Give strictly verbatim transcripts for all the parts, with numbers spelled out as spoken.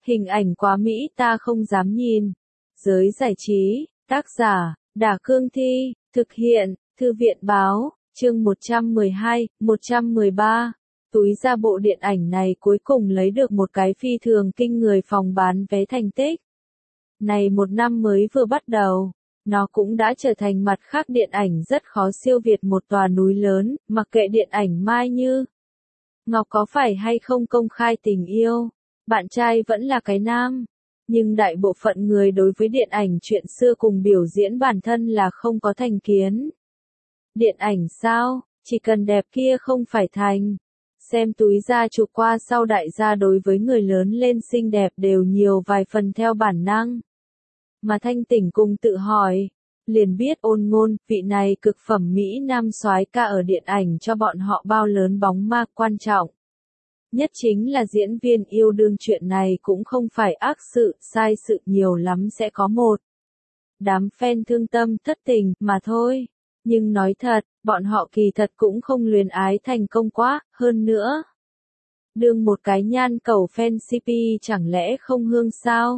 Hình ảnh quá mỹ ta không dám nhìn. Giới giải trí, tác giả, Đả Cương Thi, thực hiện, Thư viện Báo, chương một trăm mười hai, một trăm mười ba. Túi ra bộ điện ảnh này cuối cùng lấy được một cái phi thường kinh người phòng bán vé thành tích. Này một năm mới vừa bắt đầu, nó cũng đã trở thành mặt khác điện ảnh rất khó siêu việt một tòa núi lớn, mặc kệ điện ảnh Mai Như Ngọc có phải hay không công khai tình yêu, bạn trai vẫn là cái nam. Nhưng đại bộ phận người đối với điện ảnh chuyện xưa cùng biểu diễn bản thân là không có thành kiến. Điện ảnh sao, chỉ cần đẹp kia không phải thành. Xem túi ra chụp qua sau đại gia đối với người lớn lên xinh đẹp đều nhiều vài phần theo bản năng. Mà thanh tỉnh cùng tự hỏi, liền biết Ôn Ngôn, vị này cực phẩm Mỹ Nam soái ca ở điện ảnh cho bọn họ bao lớn bóng ma quan trọng. Nhất chính là diễn viên yêu đương chuyện này cũng không phải ác sự, sai sự nhiều lắm sẽ có một đám fan thương tâm thất tình mà thôi. Nhưng nói thật, bọn họ kỳ thật cũng không luyến ái thành công quá, hơn nữa. Đương một cái nhan cầu fan xê pê chẳng lẽ không hương sao?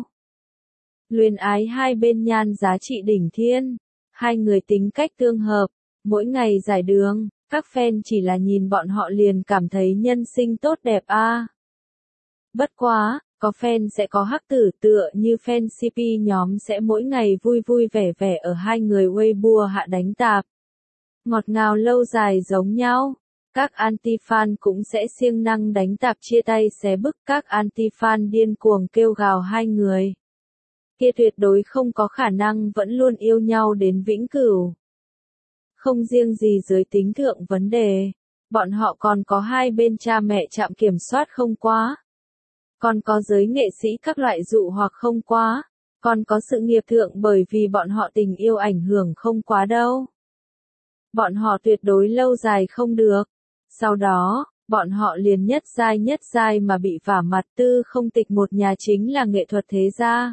Luyến ái hai bên nhan giá trị đỉnh thiên, hai người tính cách tương hợp, mỗi ngày giải đường, các fan chỉ là nhìn bọn họ liền cảm thấy nhân sinh tốt đẹp a. À. Bất quá, có fan sẽ có hắc tử tựa như fan xê pê nhóm sẽ mỗi ngày vui vui vẻ vẻ ở hai người Weibo hạ đánh tạp. Ngọt ngào lâu dài giống nhau, các anti-fan cũng sẽ siêng năng đánh tạp chia tay xé bức các anti-fan điên cuồng kêu gào hai người. Kia tuyệt đối không có khả năng vẫn luôn yêu nhau đến vĩnh cửu. Không riêng gì giới tính thượng vấn đề, bọn họ còn có hai bên cha mẹ chạm kiểm soát không quá. Còn có giới nghệ sĩ các loại dụ hoặc không quá, còn có sự nghiệp thượng bởi vì bọn họ tình yêu ảnh hưởng không quá đâu. Bọn họ tuyệt đối lâu dài không được. Sau đó, bọn họ liền nhất giai nhất giai mà bị vả mặt tư không tịch một nhà chính là nghệ thuật thế gia.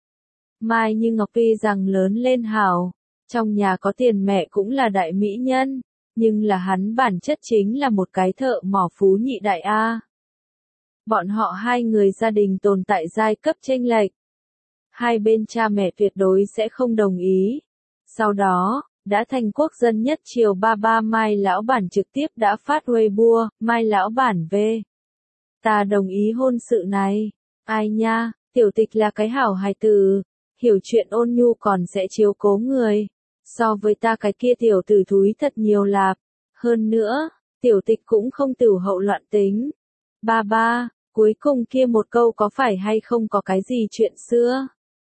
Mai Như Ngọc tuy rằng lớn lên hảo, trong nhà có tiền mẹ cũng là đại mỹ nhân, nhưng là hắn bản chất chính là một cái thợ mỏ phú nhị đại A. Bọn họ hai người gia đình tồn tại giai cấp chênh lệch. Hai bên cha mẹ tuyệt đối sẽ không đồng ý. Sau đó, đã thành quốc dân nhất triều ba ba Mai lão bản trực tiếp đã phát Weibo, Mai lão bản về. Ta đồng ý hôn sự này. Ai nha, tiểu tịch là cái hảo hài tử, hiểu chuyện ôn nhu còn sẽ chiếu cố người. So với ta cái kia tiểu tử thúi thật nhiều lạp. Hơn nữa, tiểu tịch cũng không tửu hậu loạn tính. Ba ba, cuối cùng kia một câu có phải hay không có cái gì chuyện xưa?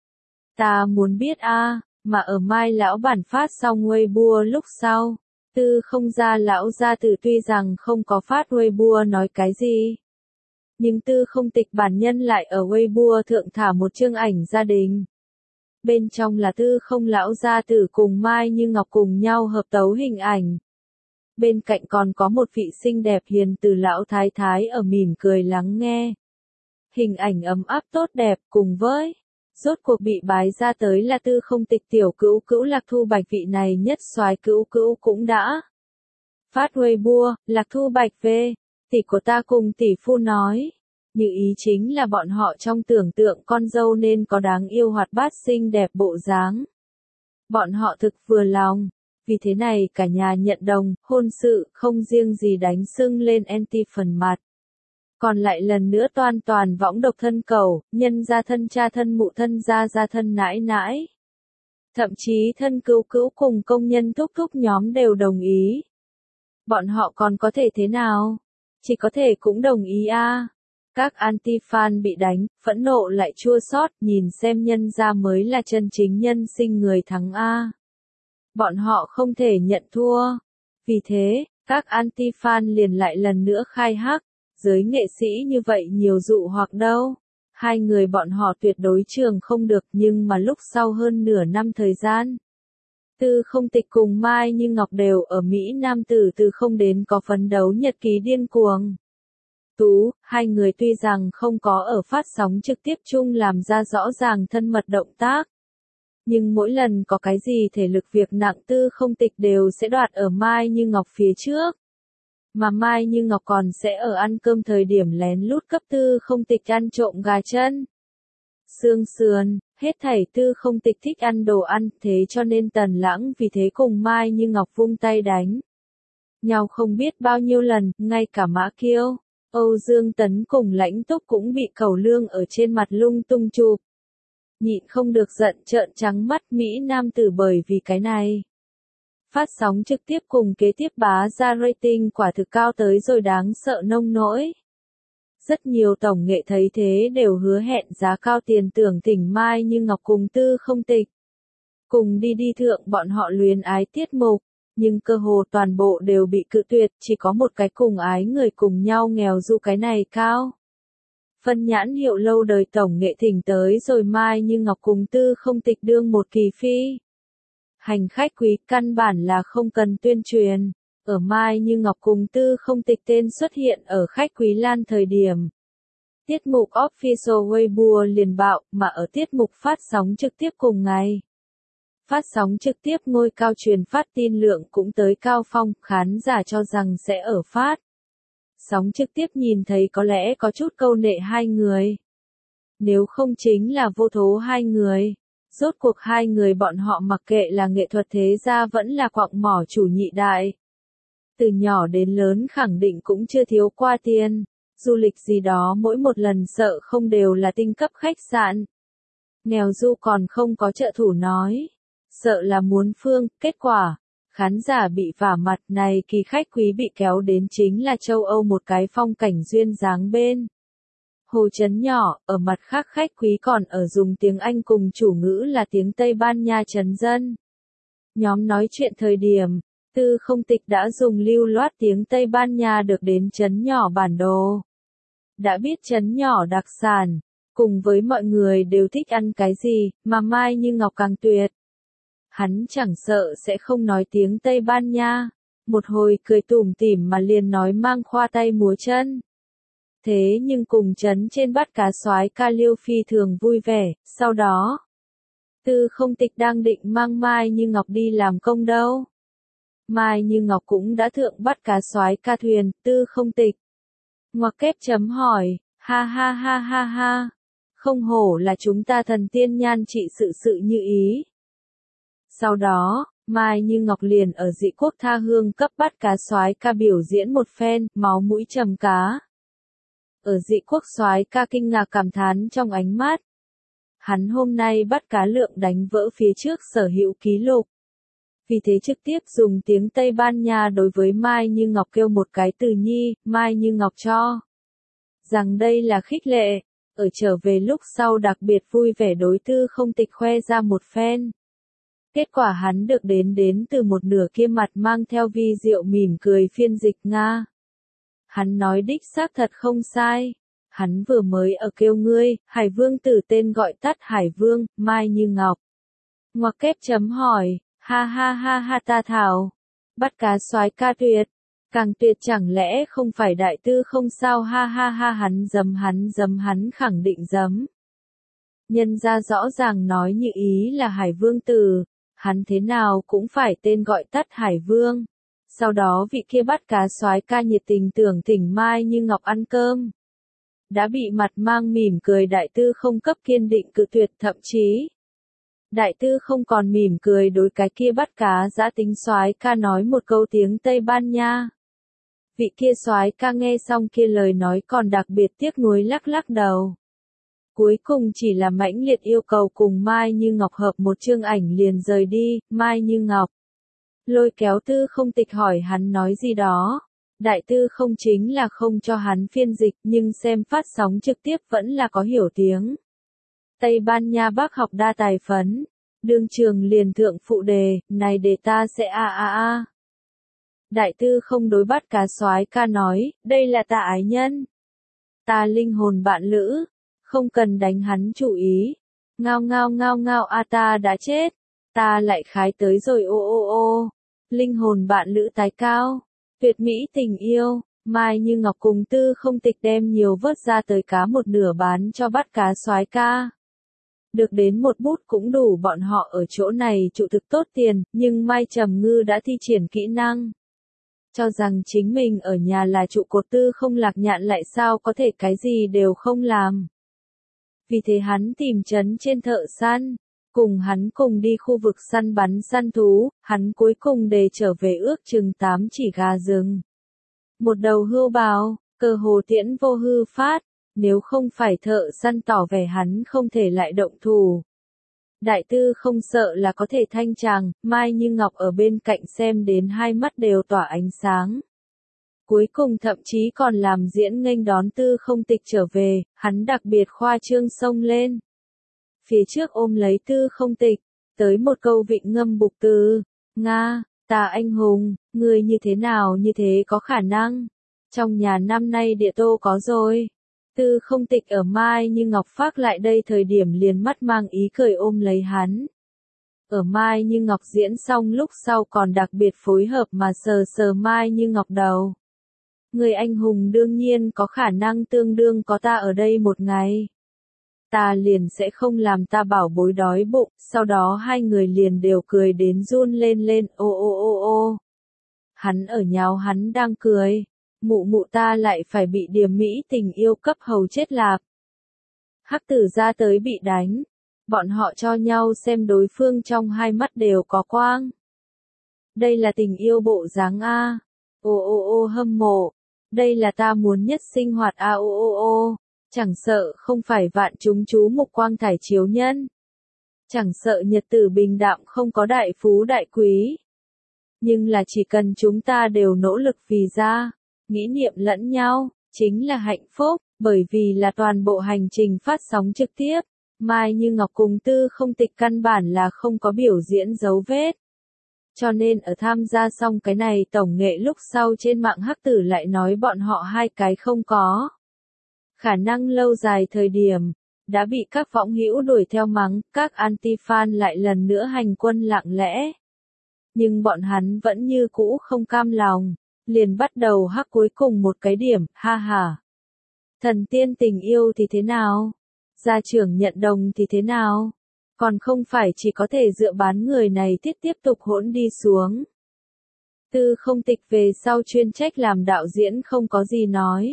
Ta muốn biết a. Mà ở Mai lão bản phát xong Weibo lúc sau, tư không ra lão gia tử tuy rằng không có phát Weibo nói cái gì. Nhưng tư không tịch bản nhân lại ở Weibo thượng thả một chương ảnh gia đình. Bên trong là tư không lão gia tử cùng Mai Như Ngọc cùng nhau hợp tấu hình ảnh. Bên cạnh còn có một vị xinh đẹp hiền từ lão thái thái ở mỉm cười lắng nghe. Hình ảnh ấm áp tốt đẹp cùng với rốt cuộc bị bái ra tới là tư không tịch tiểu cữu cữu Lạc Thu Bạch vị này nhất soái cữu cữu cũng đã phát Weibo, Lạc Thu Bạch về, tỷ của ta cùng tỷ phu nói, như ý chính là bọn họ trong tưởng tượng con dâu nên có đáng yêu hoạt bát xinh đẹp bộ dáng. Bọn họ thực vừa lòng, vì thế này cả nhà nhận đồng, hôn sự không riêng gì đánh sưng lên anti phần mặt. Còn lại lần nữa toan toàn võng độc thân cầu, nhân gia thân cha thân mụ thân gia gia thân nãi nãi. Thậm chí thân cứu cữu cùng công nhân thúc thúc nhóm đều đồng ý. Bọn họ còn có thể thế nào? Chỉ có thể cũng đồng ý a. À. Các anti-fan bị đánh, phẫn nộ lại chua xót, nhìn xem nhân gia mới là chân chính nhân sinh người thắng a. À. Bọn họ không thể nhận thua. Vì thế, các anti-fan liền lại lần nữa khai hắc. Giới nghệ sĩ như vậy nhiều dụ hoặc đâu. Hai người bọn họ tuyệt đối trường không được nhưng mà lúc sau hơn nửa năm thời gian. Tư không tịch cùng Mai Như Ngọc đều ở Mỹ Nam tử từ không đến có phấn đấu nhật ký điên cuồng. Tú, hai người tuy rằng không có ở phát sóng trực tiếp chung làm ra rõ ràng thân mật động tác. Nhưng mỗi lần có cái gì thể lực việc nặng tư không tịch đều sẽ đoạt ở Mai Như Ngọc phía trước. Mà Mai Như Ngọc còn sẽ ở ăn cơm thời điểm lén lút cấp tư không tịch ăn trộm gà chân. xương sườn, hết thảy Tư Không Tịch thích ăn đồ ăn, thế cho nên Tần Lãng vì thế cùng Mai Như Ngọc vung tay đánh nhau không biết bao nhiêu lần, ngay cả Mã Kiêu, Âu Dương Tấn cùng Lãnh Túc cũng bị Cẩu Lương ở trên mặt lung tung chụp. Nhịn không được giận trợn trắng mắt Mỹ Nam tử bởi vì cái này. Phát sóng trực tiếp cùng kế tiếp bá ra rating quả thực cao tới rồi đáng sợ nông nỗi. Rất nhiều tổng nghệ thấy thế đều hứa hẹn giá cao tiền tưởng thỉnh Mai Như Ngọc cùng Tư Không Tịch. Cùng đi đi thượng bọn họ luyến ái tiết mục, nhưng cơ hồ toàn bộ đều bị cự tuyệt, chỉ có một cái cùng ái người cùng nhau nghèo du cái này cao. Phân nhãn hiệu lâu đời tổng nghệ thỉnh tới rồi Mai Như Ngọc cùng Tư Không Tịch đương một kỳ phi. Hành khách quý căn bản là không cần tuyên truyền. Ở Mai Như Ngọc cùng Tư Không Tịch tên xuất hiện ở khách quý lan thời điểm. Tiết mục Official Weibo liền bạo mà ở tiết mục phát sóng trực tiếp cùng ngày. Phát sóng trực tiếp ngôi cao truyền phát tin lượng cũng tới cao phong, khán giả cho rằng sẽ ở phát. Sóng trực tiếp nhìn thấy có lẽ có chút câu nệ hai người. Nếu không chính là vô thố hai người. Rốt cuộc hai người bọn họ mặc kệ là nghệ thuật thế gia vẫn là quặng mỏ chủ nhị đại. Từ nhỏ đến lớn khẳng định cũng chưa thiếu qua tiền. Du lịch gì đó mỗi một lần sợ không đều là tinh cấp khách sạn. Nghèo du còn không có trợ thủ nói. Sợ là muốn phương, kết quả. Khán giả bị vả mặt này kỳ khách quý bị kéo đến chính là châu Âu một cái phong cảnh duyên dáng bên. Hồ trấn nhỏ, ở mặt khác khách quý còn ở dùng tiếng Anh cùng chủ ngữ là tiếng Tây Ban Nha trấn dân. Nhóm nói chuyện thời điểm, Tư Không Tịch đã dùng lưu loát tiếng Tây Ban Nha được đến trấn nhỏ bản đồ. Đã biết trấn nhỏ đặc sản, cùng với mọi người đều thích ăn cái gì, mà Mai Như Ngọc càng tuyệt. Hắn chẳng sợ sẽ không nói tiếng Tây Ban Nha, một hồi cười tủm tỉm mà liền nói mang khoa tay múa chân. Thế nhưng cùng chấn trên bắt cá soái ca Liêu phi thường vui vẻ, sau đó. Tư Không Tịch đang định mang Mai Như Ngọc đi làm công đâu. Mai Như Ngọc cũng đã thượng bắt cá soái ca thuyền, Tư Không Tịch. Ngoặc kép chấm hỏi, ha ha ha ha ha. Không hổ là chúng ta thần tiên nhan trị sự sự như ý. Sau đó, Mai Như Ngọc liền ở Dị Quốc tha hương cấp bắt cá soái ca biểu diễn một phen, máu mũi trầm cá. Ở Dị Quốc soái ca kinh ngạc cảm thán trong ánh mắt. Hắn hôm nay bắt cá lượng đánh vỡ phía trước sở hữu ký lục. Vì thế trực tiếp dùng tiếng Tây Ban Nha đối với Mai Như Ngọc kêu một cái từ nhi, Mai Như Ngọc cho. Rằng đây là khích lệ, ở trở về lúc sau đặc biệt vui vẻ đối Tư Không Tịch khoe ra một phen. Kết quả hắn được đến đến từ một nửa kia mặt mang theo vi diệu mỉm cười phiên dịch Nga. Hắn nói đích xác thật không sai. Hắn vừa mới ở kêu ngươi, Hải Vương tử tên gọi tắt Hải Vương, Mai Như Ngọc. Ngoặc kép chấm hỏi, ha ha ha ha ta thảo. Bắt cá soái ca tuyệt. Càng tuyệt chẳng lẽ không phải đại tư không sao ha ha ha hắn dấm hắn dấm hắn khẳng định dấm. Nhân ra rõ ràng nói như ý là Hải Vương tử. Hắn thế nào cũng phải tên gọi tắt Hải Vương. Sau đó vị kia bắt cá soái ca nhiệt tình tưởng thỉnh Mai Như Ngọc ăn cơm. Đã bị mặt mang mỉm cười đại tư không cấp kiên định cự tuyệt thậm chí. Đại tư không còn mỉm cười đối cái kia bắt cá giã tính soái ca nói một câu tiếng Tây Ban Nha. Vị kia soái ca nghe xong kia lời nói còn đặc biệt tiếc nuối lắc lắc đầu. Cuối cùng chỉ là mãnh liệt yêu cầu cùng Mai Như Ngọc hợp một chương ảnh liền rời đi, Mai Như Ngọc. Lôi kéo Tư Không Tịch hỏi hắn nói gì đó. Đại tư không chính là không cho hắn phiên dịch nhưng xem phát sóng trực tiếp vẫn là có hiểu tiếng. Tây Ban Nha bác học đa tài phấn. Đương trường liền thượng phụ đề, này để ta sẽ a a a. Đại tư không đối bắt cá soái ca nói, đây là ta ái nhân. Ta linh hồn bạn lữ. Không cần đánh hắn chủ ý. Ngao ngao ngao ngao a ta đã chết. Ta lại khái tới rồi ô ô ô. Linh hồn bạn lữ tái cao. Tuyệt mỹ tình yêu. Mai Như Ngọc cùng Tư Không Tịch đem nhiều vớt ra tới cá một nửa bán cho bắt cá soái ca. Được đến một bút cũng đủ bọn họ ở chỗ này trụ thực tốt tiền, nhưng Mai Trầm Ngư đã thi triển kỹ năng. Cho rằng chính mình ở nhà là trụ cột Tư Không Lạc Nhạn lại sao có thể cái gì đều không làm. Vì thế hắn tìm trấn trên thợ săn, cùng hắn cùng đi khu vực săn bắn săn thú, hắn cuối cùng đề trở về ước chừng tám chỉ gà rừng. Một đầu hươu bào, cơ hồ tiễn vô hư phát, nếu không phải thợ săn tỏ vẻ hắn không thể lại động thủ. Đại tư không sợ là có thể thanh tràng, Mai Như Ngọc ở bên cạnh xem đến hai mắt đều tỏa ánh sáng. Cuối cùng thậm chí còn làm diễn nghênh đón tư không tịch trở về, hắn đặc biệt khoa trương xông lên. Phía trước ôm lấy tư không tịch, tới một câu vịnh ngâm bục từ, Nga, ta anh hùng, người như thế nào như thế có khả năng. Trong nhà năm nay địa tô có rồi. Tư không tịch ở Mai Như Ngọc phác lại đây thời điểm liền mắt mang ý cười ôm lấy hắn. Ở Mai Như Ngọc diễn xong lúc sau còn đặc biệt phối hợp mà sờ sờ Mai Như Ngọc đầu. Người anh hùng đương nhiên có khả năng tương đương có ta ở đây một ngày. Ta liền sẽ không làm ta bảo bối đói bụng, sau đó hai người liền đều cười đến run lên lên, ô ô ô ô. Hắn ở nháo hắn đang cười, mụ mụ ta lại phải bị điềm mỹ tình yêu cấp hầu chết lạp. Hắc tử ra tới bị đánh, bọn họ cho nhau xem đối phương trong hai mắt đều có quang. Đây là tình yêu bộ dáng A, ô ô ô hâm mộ, đây là ta muốn nhất sinh hoạt A ô ô ô. Chẳng sợ không phải vạn chúng chú mục quang thải chiếu nhân. Chẳng sợ nhật tử bình đạm không có đại phú đại quý. Nhưng là chỉ cần chúng ta đều nỗ lực vì ra, nghĩ niệm lẫn nhau, chính là hạnh phúc, bởi vì là toàn bộ hành trình phát sóng trực tiếp. Mai Như Ngọc cùng tư không tịch căn bản là không có biểu diễn dấu vết. Cho nên ở tham gia xong cái này tổng nghệ lúc sau trên mạng hắc tử lại nói bọn họ hai cái không có. Khả năng lâu dài thời điểm, đã bị các võng hữu đuổi theo mắng, các anti-fan lại lần nữa hành quân lặng lẽ. Nhưng bọn hắn vẫn như cũ không cam lòng, liền bắt đầu hắc cuối cùng một cái điểm, ha ha. Thần tiên tình yêu thì thế nào? Gia trưởng nhận đồng thì thế nào? Còn không phải chỉ có thể dựa bán người này tiếp tiếp tục hỗn đi xuống. Tư không tịch về sau chuyên trách làm đạo diễn không có gì nói.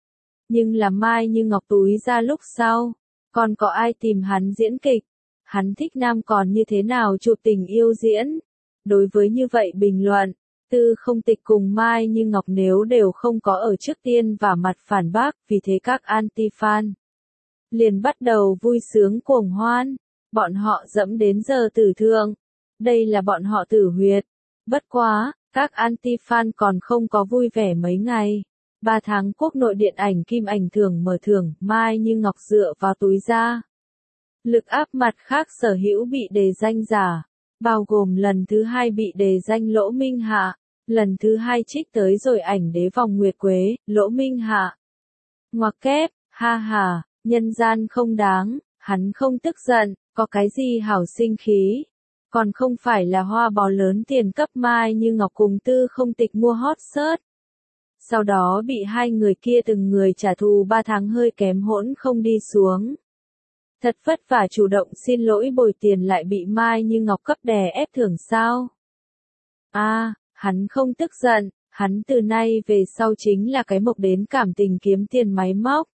Nhưng là Mai Như Ngọc túi ra lúc sau, còn có ai tìm hắn diễn kịch, hắn thích nam còn như thế nào chụp tình yêu diễn. Đối với như vậy bình luận, tư không tịch cùng Mai Như Ngọc nếu đều không có ở trước tiên và mặt phản bác, vì thế các anti-fan liền bắt đầu vui sướng cuồng hoan, bọn họ dẫm đến giờ tử thượng, đây là bọn họ tử huyệt. Bất quá, các anti-fan còn không có vui vẻ mấy ngày. Ba tháng quốc nội điện ảnh Kim Ảnh Thưởng mở thưởng, Mai Như Ngọc dựa vào túi ra. Lực áp mặt khác sở hữu bị đề danh giả, bao gồm lần thứ hai bị đề danh Lỗ Minh Hạ, lần thứ hai trích tới rồi ảnh đế vòng nguyệt quế, Lỗ Minh Hạ. Ngoặc kép, ha ha, nhân gian không đáng, hắn không tức giận, có cái gì hảo sinh khí. Còn không phải là hoa bò lớn tiền cấp Mai Như Ngọc cùng tư không tịch mua hot search. Sau đó bị hai người kia từng người trả thù ba tháng hơi kém hỗn không đi xuống. Thật vất vả chủ động xin lỗi bồi tiền lại bị Mai Như Ngọc cấp đè ép thưởng sao. A, à, hắn không tức giận, hắn từ nay về sau chính là cái mộc đến cảm tình kiếm tiền máy móc.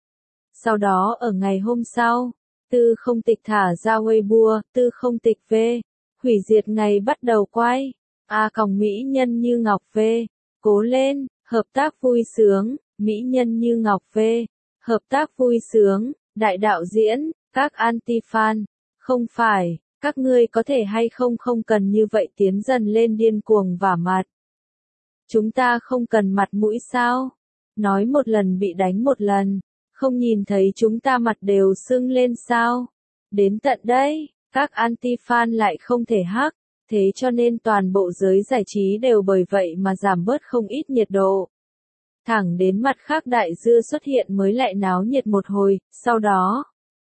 Sau đó ở ngày hôm sau, tư không tịch thả ra Weibo, tư không tịch về, hủy diệt ngày bắt đầu quay. A à, còng mỹ nhân Như Ngọc về, cố lên. Hợp tác vui sướng, mỹ nhân Như Ngọc về, hợp tác vui sướng, đại đạo diễn, các anti-fan, không phải, các ngươi có thể hay không không cần như vậy tiến dần lên điên cuồng vả mặt. Chúng ta không cần mặt mũi sao? Nói một lần bị đánh một lần, không nhìn thấy chúng ta mặt đều sưng lên sao? Đến tận đây, các anti-fan lại không thể hắc. Thế cho nên toàn bộ giới giải trí đều bởi vậy mà giảm bớt không ít nhiệt độ. Thẳng đến mặt khác đại dưa xuất hiện mới lại náo nhiệt một hồi, sau đó.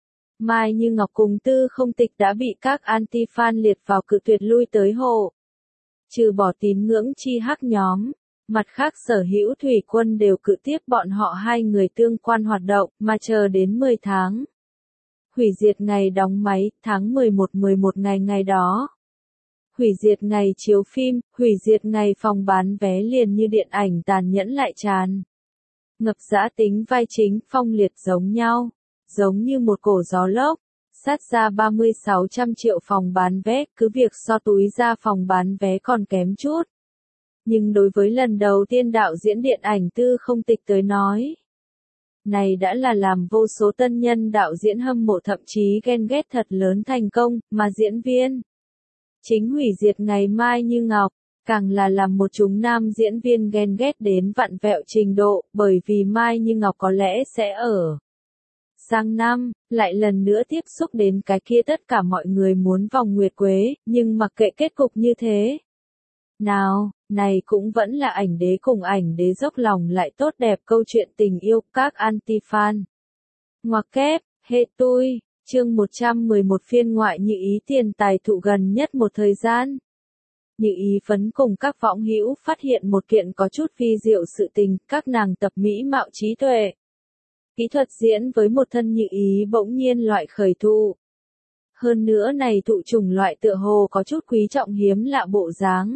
Mai Như Ngọc cùng tư không tịch đã bị các anti-fan liệt vào cự tuyệt lui tới hộ. Trừ bỏ tín ngưỡng chi hắc nhóm, mặt khác sở hữu thủy quân đều cự tiếp bọn họ hai người tương quan hoạt động mà chờ đến mười tháng. Hủy diệt ngày đóng máy, tháng mười một mười một ngày ngày đó. Hủy diệt ngày chiếu phim, hủy diệt ngày phòng bán vé liền như điện ảnh tàn nhẫn lại tràn. Ngập dã tính vai chính phong liệt giống nhau. giống như một cổ gió lốc. Sát ra ba mươi sáu trăm triệu phòng bán vé, cứ việc so túi ra phòng bán vé còn kém chút. Nhưng đối với lần đầu tiên đạo diễn điện ảnh Tư Không Tịch tới nói, này đã là làm vô số tân nhân đạo diễn hâm mộ thậm chí ghen ghét thật lớn thành công, mà diễn viên chính hủy diệt Ngày Mai Như Ngọc, càng là làm một chúng nam diễn viên ghen ghét đến vặn vẹo trình độ, bởi vì Mai Như Ngọc có lẽ sẽ ở sang năm, lại lần nữa tiếp xúc đến cái kia tất cả mọi người muốn vòng nguyệt quế, nhưng mặc kệ kết cục như thế nào, này cũng vẫn là ảnh đế cùng ảnh đế dốc lòng lại tốt đẹp câu chuyện tình yêu các anti-fan. Ngoặc kép, hệ tui, chương một trăm mười một phiên ngoại Như Ý tiền tài thụ gần nhất một thời gian. Như Ý phấn cùng các võng hữu phát hiện một kiện có chút vi diệu sự tình, các nàng tập mỹ mạo trí tuệ. Kỹ thuật diễn với một thân Như Ý bỗng nhiên loại khởi thụ. Hơn nữa này thụ chủng loại tựa hồ có chút quý trọng hiếm lạ bộ dáng.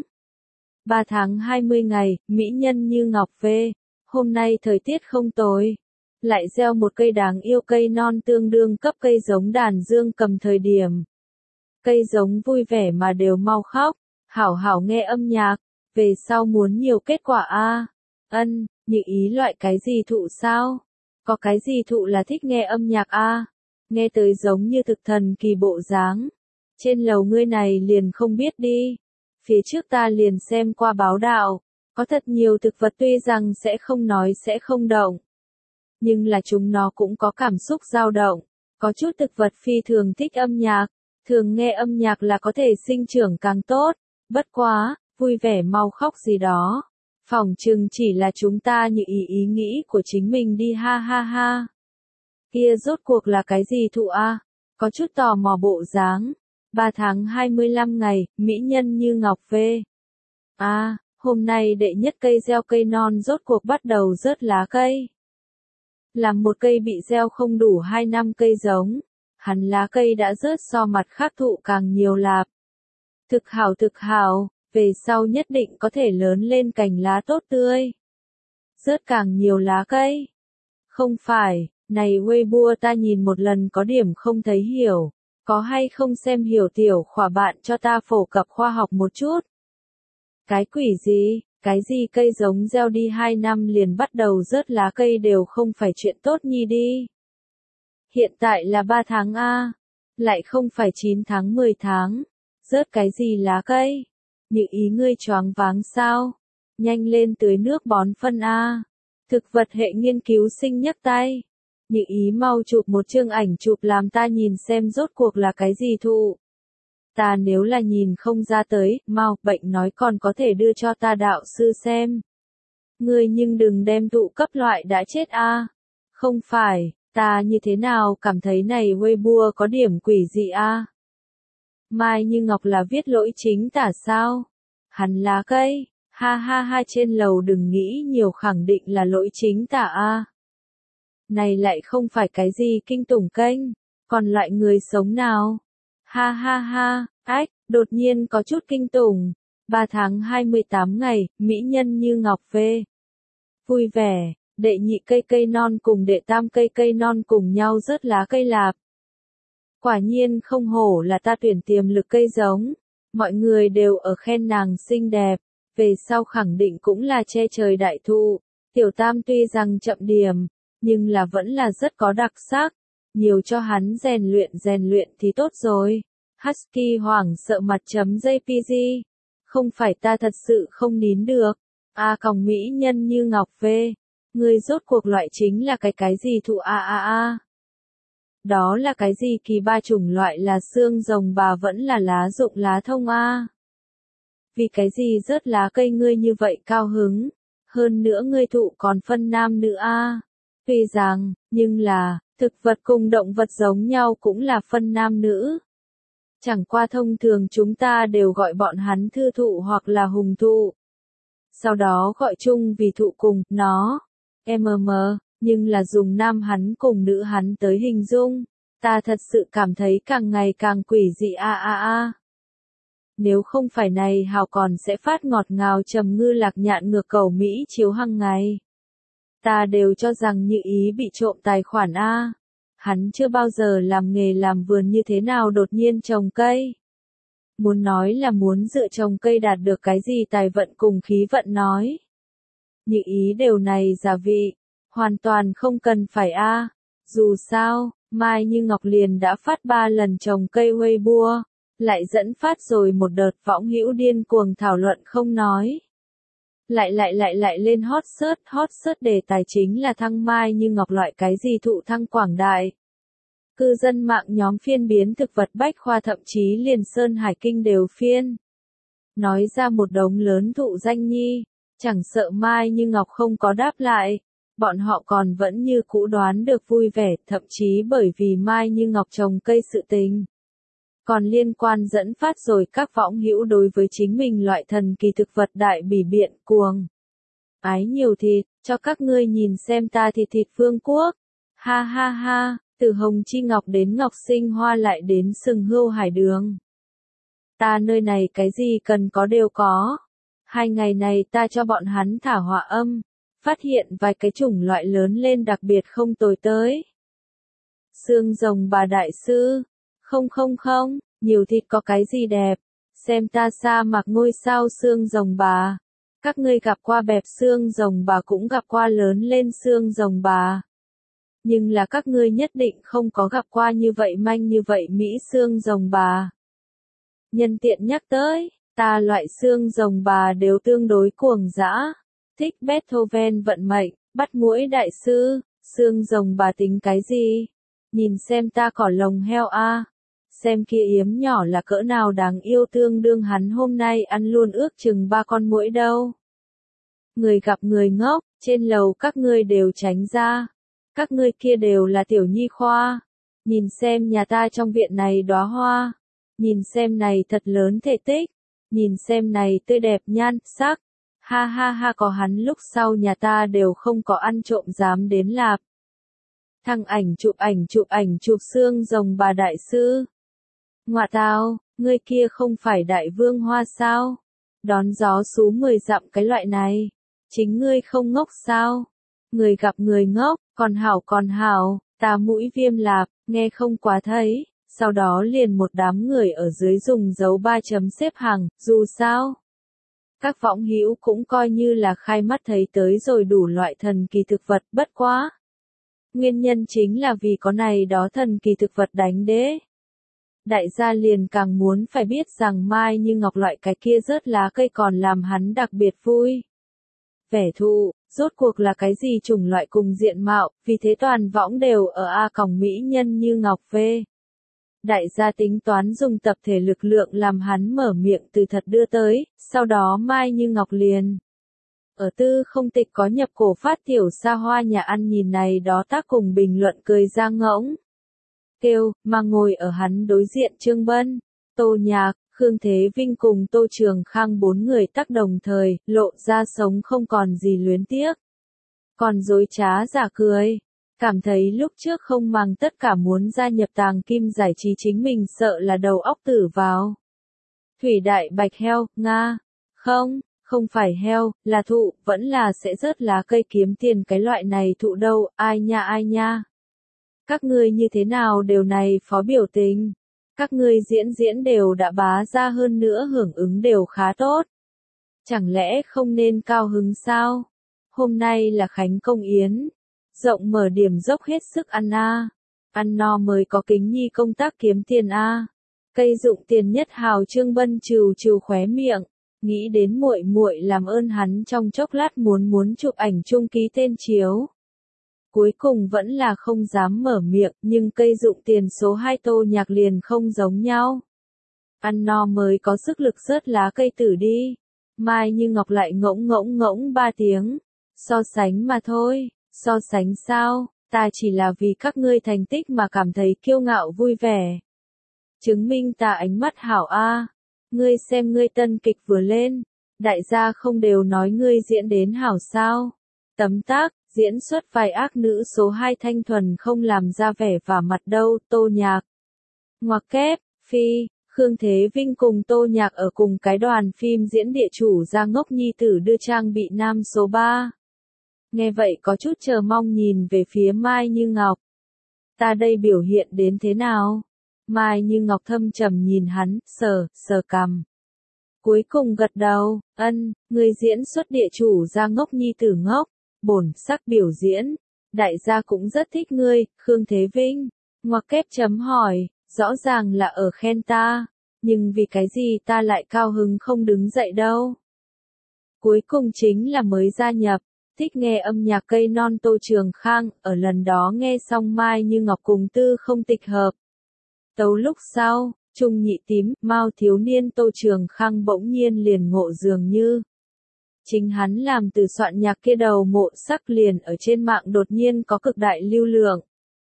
ba tháng hai mươi ngày, mỹ nhân Như Ngọc về. Hôm nay thời tiết không tồi. Lại gieo một cây đáng yêu cây non tương đương cấp cây giống đàn dương cầm thời điểm. Cây giống vui vẻ mà đều mau khóc. Hảo hảo nghe âm nhạc. Về sau muốn nhiều kết quả a. Ân, Như Ý loại cái gì thụ sao? Có cái gì thụ là thích nghe âm nhạc a? Nghe tới giống như thực thần kỳ bộ dáng. Trên lầu ngươi này liền không biết đi. Phía trước ta liền xem qua báo đạo, có thật nhiều thực vật tuy rằng sẽ không nói sẽ không động, nhưng là chúng nó cũng có cảm xúc dao động. Có chút thực vật phi thường thích âm nhạc, thường nghe âm nhạc là có thể sinh trưởng càng tốt. Bất quá, vui vẻ mau khóc gì đó. Phỏng chừng chỉ là chúng ta Như Ý ý nghĩ của chính mình đi ha ha ha. Kia rốt cuộc là cái gì thụ a? Có chút tò mò bộ dáng. ba tháng hai mươi lăm ngày, mỹ nhân Như Ngọc về. À, hôm nay đệ nhất cây gieo cây non rốt cuộc bắt đầu rớt lá cây. Làm một cây bị gieo không đủ hai năm cây giống, hắn lá cây đã rớt so mặt khác thụ càng nhiều lạp. Thực hảo thực hảo, về sau nhất định có thể lớn lên cành lá tốt tươi. Rớt càng nhiều lá cây. Không phải, này Weibo ta nhìn một lần có điểm không thấy hiểu. Có hay không xem hiểu tiểu khỏa bạn cho ta phổ cập khoa học một chút? Cái quỷ gì, cái gì cây giống gieo đi hai năm liền bắt đầu rớt lá cây đều không phải chuyện tốt nhi đi. Hiện tại là ba tháng a, lại không phải chín tháng mười tháng, rớt cái gì lá cây? Như Ý ngươi choáng váng sao? Nhanh lên tưới nước bón phân a. Thực vật hệ nghiên cứu sinh nhấc tay. Như Ý mau chụp một chương ảnh chụp làm ta nhìn xem rốt cuộc là cái gì thụ. Ta nếu là nhìn không ra tới, mau, bệnh nói còn có thể đưa cho ta đạo sư xem. Ngươi nhưng đừng đem thụ cấp loại đã chết a. Không phải, ta như thế nào cảm thấy này Weibo có điểm quỷ gì a. Mai Như Ngọc là viết lỗi chính tả sao? Hắn lá cây, ha ha ha trên lầu đừng nghĩ nhiều khẳng định là lỗi chính tả a. Này lại không phải cái gì kinh tủng kênh, còn loại người sống nào? Ha ha ha, ách, đột nhiên có chút kinh tủng. ba tháng hai mươi tám ngày, mỹ nhân Như Ngọc về. Vui vẻ, đệ nhị cây cây non cùng đệ tam cây cây non cùng nhau rớt lá cây lạp. Quả nhiên không hổ là ta tuyển tiềm lực cây giống. Mọi người đều ở khen nàng xinh đẹp, về sau khẳng định cũng là che trời đại thụ. Tiểu tam tuy rằng chậm điểm, nhưng là vẫn là rất có đặc sắc. Nhiều cho hắn rèn luyện rèn luyện thì tốt rồi. Husky hoảng sợ mặt chấm jpg. Không phải ta thật sự không nín được. A còng mỹ nhân Như Ngọc về. Người rốt cuộc loại chính là cái cái gì thụ a a a. Đó là cái gì kỳ ba chủng loại là xương rồng bà vẫn là lá rụng lá thông a. Vì cái gì rớt lá cây ngươi như vậy cao hứng. Hơn nữa ngươi thụ còn phân nam nữ a. Tuy rằng, nhưng là, thực vật cùng động vật giống nhau cũng là phân nam nữ. Chẳng qua thông thường chúng ta đều gọi bọn hắn thư thụ hoặc là hùng thụ. Sau đó gọi chung vì thụ cùng, nó, mm, nhưng là dùng nam hắn cùng nữ hắn tới hình dung. Ta thật sự cảm thấy càng ngày càng quỷ dị a a a. Nếu không phải này hào còn sẽ phát ngọt ngào trầm ngư lạc nhạn ngược cầu Mỹ chiếu hằng ngày. Ta đều cho rằng Như Ý bị trộm tài khoản a. Hắn chưa bao giờ làm nghề làm vườn như thế nào đột nhiên trồng cây. Muốn nói là muốn dựa trồng cây đạt được cái gì tài vận cùng khí vận nói. Những ý đều này giả vị, hoàn toàn không cần phải a. Dù sao, Mai Như Ngọc liền đã phát ba lần trồng cây Weibo, lại dẫn phát rồi một đợt võng hữu điên cuồng thảo luận không nói. Lại lại lại lại lên hot search, hot search đề tài chính là thăng Mai Như Ngọc loại cái gì thụ thăng quảng đại. Cư dân mạng nhóm phiên biến thực vật bách khoa thậm chí liền Sơn Hải Kinh đều phiên. Nói ra một đống lớn thụ danh nhi, chẳng sợ Mai Như Ngọc không có đáp lại. Bọn họ còn vẫn như cũ đoán được vui vẻ, thậm chí bởi vì Mai Như Ngọc trồng cây sự tình. Còn liên quan dẫn phát rồi các võng hữu đối với chính mình loại thần kỳ thực vật đại bỉ biện cuồng. Ái nhiều thịt, cho các ngươi nhìn xem ta thịt thịt phương quốc. Ha ha ha, từ hồng chi ngọc đến ngọc sinh hoa lại đến sừng hươu hải đường. Ta nơi này cái gì cần có đều có. Hai ngày này ta cho bọn hắn thả hỏa âm. Phát hiện vài cái chủng loại lớn lên đặc biệt không tồi tới. Xương rồng bà đại sư. Không không không, nhiều thịt có cái gì đẹp. Xem ta sa mạc ngôi sao xương rồng bà. Các ngươi gặp qua bẹp xương rồng bà cũng gặp qua lớn lên xương rồng bà. Nhưng là các ngươi nhất định không có gặp qua như vậy manh như vậy Mỹ xương rồng bà. Nhân tiện nhắc tới, ta loại xương rồng bà đều tương đối cuồng dã. Thích Beethoven vận mệnh, bắt mũi đại sư, xương rồng bà tính cái gì? Nhìn xem ta cỏ lồng heo a, xem kia yếm nhỏ là cỡ nào đáng yêu tương đương hắn hôm nay ăn luôn ước chừng ba con muỗi đâu. Người gặp người ngốc, trên lầu các ngươi đều tránh ra. Các ngươi kia đều là tiểu nhi khoa. Nhìn xem nhà ta trong viện này đóa hoa. Nhìn xem này thật lớn thể tích. Nhìn xem này tươi đẹp nhan sắc. Ha ha ha có hắn lúc sau nhà ta đều không có ăn trộm dám đến lạp. Thằng ảnh chụp ảnh chụp ảnh chụp xương rồng bà đại sư. Ngoạ tao, ngươi kia không phải đại vương hoa sao? Đón gió xú mười dặm cái loại này. Chính ngươi không ngốc sao? Người gặp người ngốc, còn hảo còn hảo, ta mũi viêm lạp, nghe không quá thấy. Sau đó liền một đám người ở dưới dùng dấu ba chấm xếp hàng, dù sao. Các võng hữu cũng coi như là khai mắt thấy tới rồi đủ loại thần kỳ thực vật bất quá. Nguyên nhân chính là vì có này đó thần kỳ thực vật đánh đế. Đại gia liền càng muốn phải biết rằng Mai Như Ngọc loại cái kia rớt lá cây còn làm hắn đặc biệt vui. Vẻ thụ, rốt cuộc là cái gì chủng loại cùng diện mạo, vì thế toàn võng đều ở A còng mỹ nhân Như Ngọc V. Đại gia tính toán dùng tập thể lực lượng làm hắn mở miệng từ thật đưa tới, sau đó Mai Như Ngọc liền. Ở tư không tịch có nhập cổ phát tiểu xa hoa nhà ăn nhìn này đó tác cùng bình luận cười ra ngỗng. Kêu, mà ngồi ở hắn đối diện Trương Bân, Tô Nhạc, Khương Thế Vinh cùng Tô Trường Khang bốn người tác đồng thời, lộ ra sống không còn gì luyến tiếc. Còn dối trá giả cười. Cảm thấy lúc trước không mang tất cả muốn gia nhập tàng kim giải trí chính mình sợ là đầu óc tử vào. Thủy đại bạch heo, Nga. Không, không phải heo, là thụ, vẫn là sẽ rớt lá cây kiếm tiền cái loại này thụ đâu, ai nha ai nha. Các ngươi như thế nào đều này phó biểu tình. Các ngươi diễn diễn đều đã bá ra hơn nữa hưởng ứng đều khá tốt. Chẳng lẽ không nên cao hứng sao? Hôm nay là Khánh Công Yến. Rộng mở điểm dốc hết sức ăn a. Ăn no mới có kính nhi công tác kiếm tiền a. Cây dụng tiền nhất hào Trương Bân trừ trừ khóe miệng, nghĩ đến muội muội làm ơn hắn trong chốc lát muốn muốn chụp ảnh chung ký tên chiếu. Cuối cùng vẫn là không dám mở miệng, nhưng cây dụng tiền số hai Tô Nhạc liền không giống nhau. Ăn no mới có sức lực rớt lá cây tử đi. Mai Như Ngọc lại ngỗng ngỗng ngỗng ba tiếng. So sánh mà thôi. So sánh sao, ta chỉ là vì các ngươi thành tích mà cảm thấy kiêu ngạo vui vẻ. Chứng minh ta ánh mắt hảo a. Ngươi xem ngươi tân kịch vừa lên, đại gia không đều nói ngươi diễn đến hảo sao. Tấm tác, diễn xuất vai ác nữ số hai thanh thuần không làm ra vẻ và mặt đâu, Tô Nhạc. Ngoặc kép, phi, Khương Thế Vinh cùng Tô Nhạc ở cùng cái đoàn phim diễn địa chủ ra ngốc nhi tử đưa trang bị nam số ba. Nghe vậy có chút chờ mong nhìn về phía Mai Như Ngọc. ta đây biểu hiện đến thế nào? Mai Như Ngọc thâm trầm nhìn hắn, sờ, sờ cằm. Cuối cùng gật đầu, ân, người diễn xuất địa chủ gia ngốc nhi tử ngốc, bổn sắc biểu diễn. Đại gia cũng rất thích ngươi, Khương Thế Vinh. Ngoặc kép chấm hỏi, rõ ràng là ở khen ta, nhưng vì cái gì ta lại cao hứng không đứng dậy đâu. Cuối cùng chính là mới gia nhập, thích nghe âm nhạc cây non Tô Trường Khang, ở lần đó nghe xong Mai Như Ngọc cùng Tư Không Tịch hợp. Tấu lúc sau, Trung Nhị Tím, Mao thiếu niên Tô Trường Khang bỗng nhiên liền ngộ dường như. Chính hắn làm từ soạn nhạc kia đầu mộ sắc liền ở trên mạng đột nhiên có cực đại lưu lượng.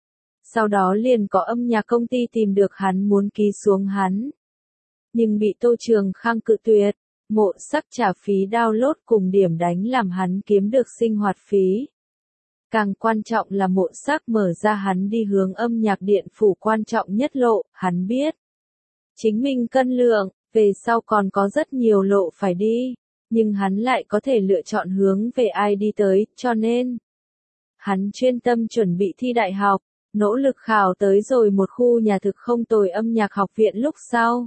Sau đó liền có âm nhạc công ty tìm được hắn muốn ký xuống hắn. Nhưng bị Tô Trường Khang cự tuyệt, mộ sắc trả phí download cùng điểm đánh làm hắn kiếm được sinh hoạt phí. Càng quan trọng là mộ sắc mở ra hắn đi hướng âm nhạc điện phủ quan trọng nhất lộ, hắn biết. Chính mình cân lượng, về sau còn có rất nhiều lộ phải đi, nhưng hắn lại có thể lựa chọn hướng về ai đi tới, cho nên. Hắn chuyên tâm chuẩn bị thi đại học, nỗ lực khảo tới rồi một khu nhà thực không tồi âm nhạc học viện lúc sau.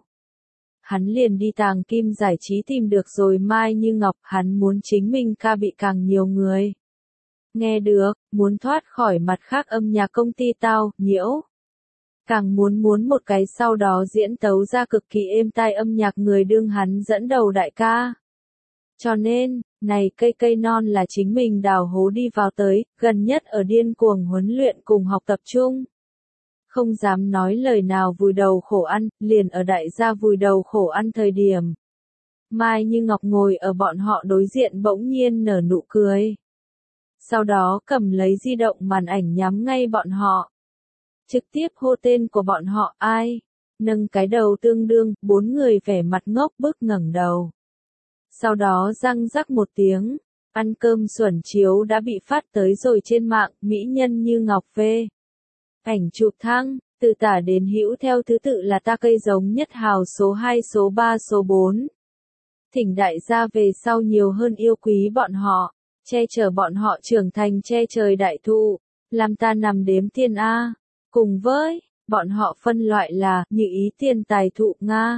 Hắn liền đi Tàng Kim giải trí tìm được rồi Mai Như Ngọc, hắn muốn chính mình ca bị càng nhiều người. Nghe được, muốn thoát khỏi mặt khác âm nhạc công ty tao, nhiễu. Càng muốn muốn một cái sau đó diễn tấu ra cực kỳ êm tai âm nhạc người đương hắn dẫn đầu đại ca. Cho nên, này cây cây non là chính mình đào hố đi vào tới, gần nhất ở điên cuồng huấn luyện cùng học tập trung. Không dám nói lời nào vùi đầu khổ ăn, liền ở đại gia vùi đầu khổ ăn thời điểm. Mai Như Ngọc ngồi ở bọn họ đối diện bỗng nhiên nở nụ cười. Sau đó cầm lấy di động màn ảnh nhắm ngay bọn họ. Trực tiếp hô tên của bọn họ ai. Nâng cái đầu tương đương, bốn người vẻ mặt ngốc bức ngẩng đầu. Sau đó răng rắc một tiếng, ăn cơm xuẩn chiếu đã bị phát tới rồi trên mạng, mỹ nhân Như Ngọc về. Ảnh chụp thăng, từ tả đến hữu theo thứ tự là ta cây giống nhất hào số hai, số ba, số bốn. Thỉnh đại gia về sau nhiều hơn yêu quý bọn họ, che chở bọn họ trưởng thành che trời đại thụ, làm ta nằm đếm tiền A, cùng với, bọn họ phân loại là, như ý tiền tài thụ Nga.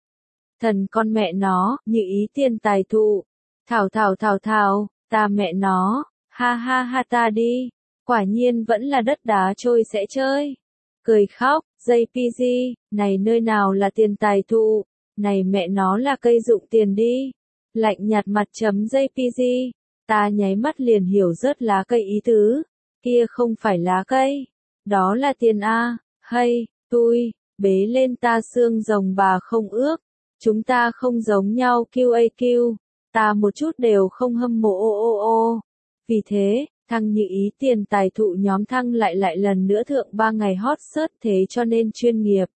Thần con mẹ nó, như ý tiền tài thụ, thảo thảo thảo thảo, ta mẹ nó, ha ha ha ta đi. Quả nhiên vẫn là đất đá trôi sẽ chơi. Cười khóc, gi pê giê, này nơi nào là tiền tài thụ, này mẹ nó là cây dụng tiền đi. Lạnh nhạt mặt chấm gi pê giê, ta nháy mắt liền hiểu rớt lá cây ý tứ. Kia không phải lá cây, đó là tiền A, hay, tui, bế lên ta xương rồng bà không ước. Chúng ta không giống nhau quy a quy, ta một chút đều không hâm mộ ô ô ô. Vì thế, thăng như ý tiền tài thụ nhóm thăng lại lại lần nữa thượng ba ngày hot search thế cho nên chuyên nghiệp.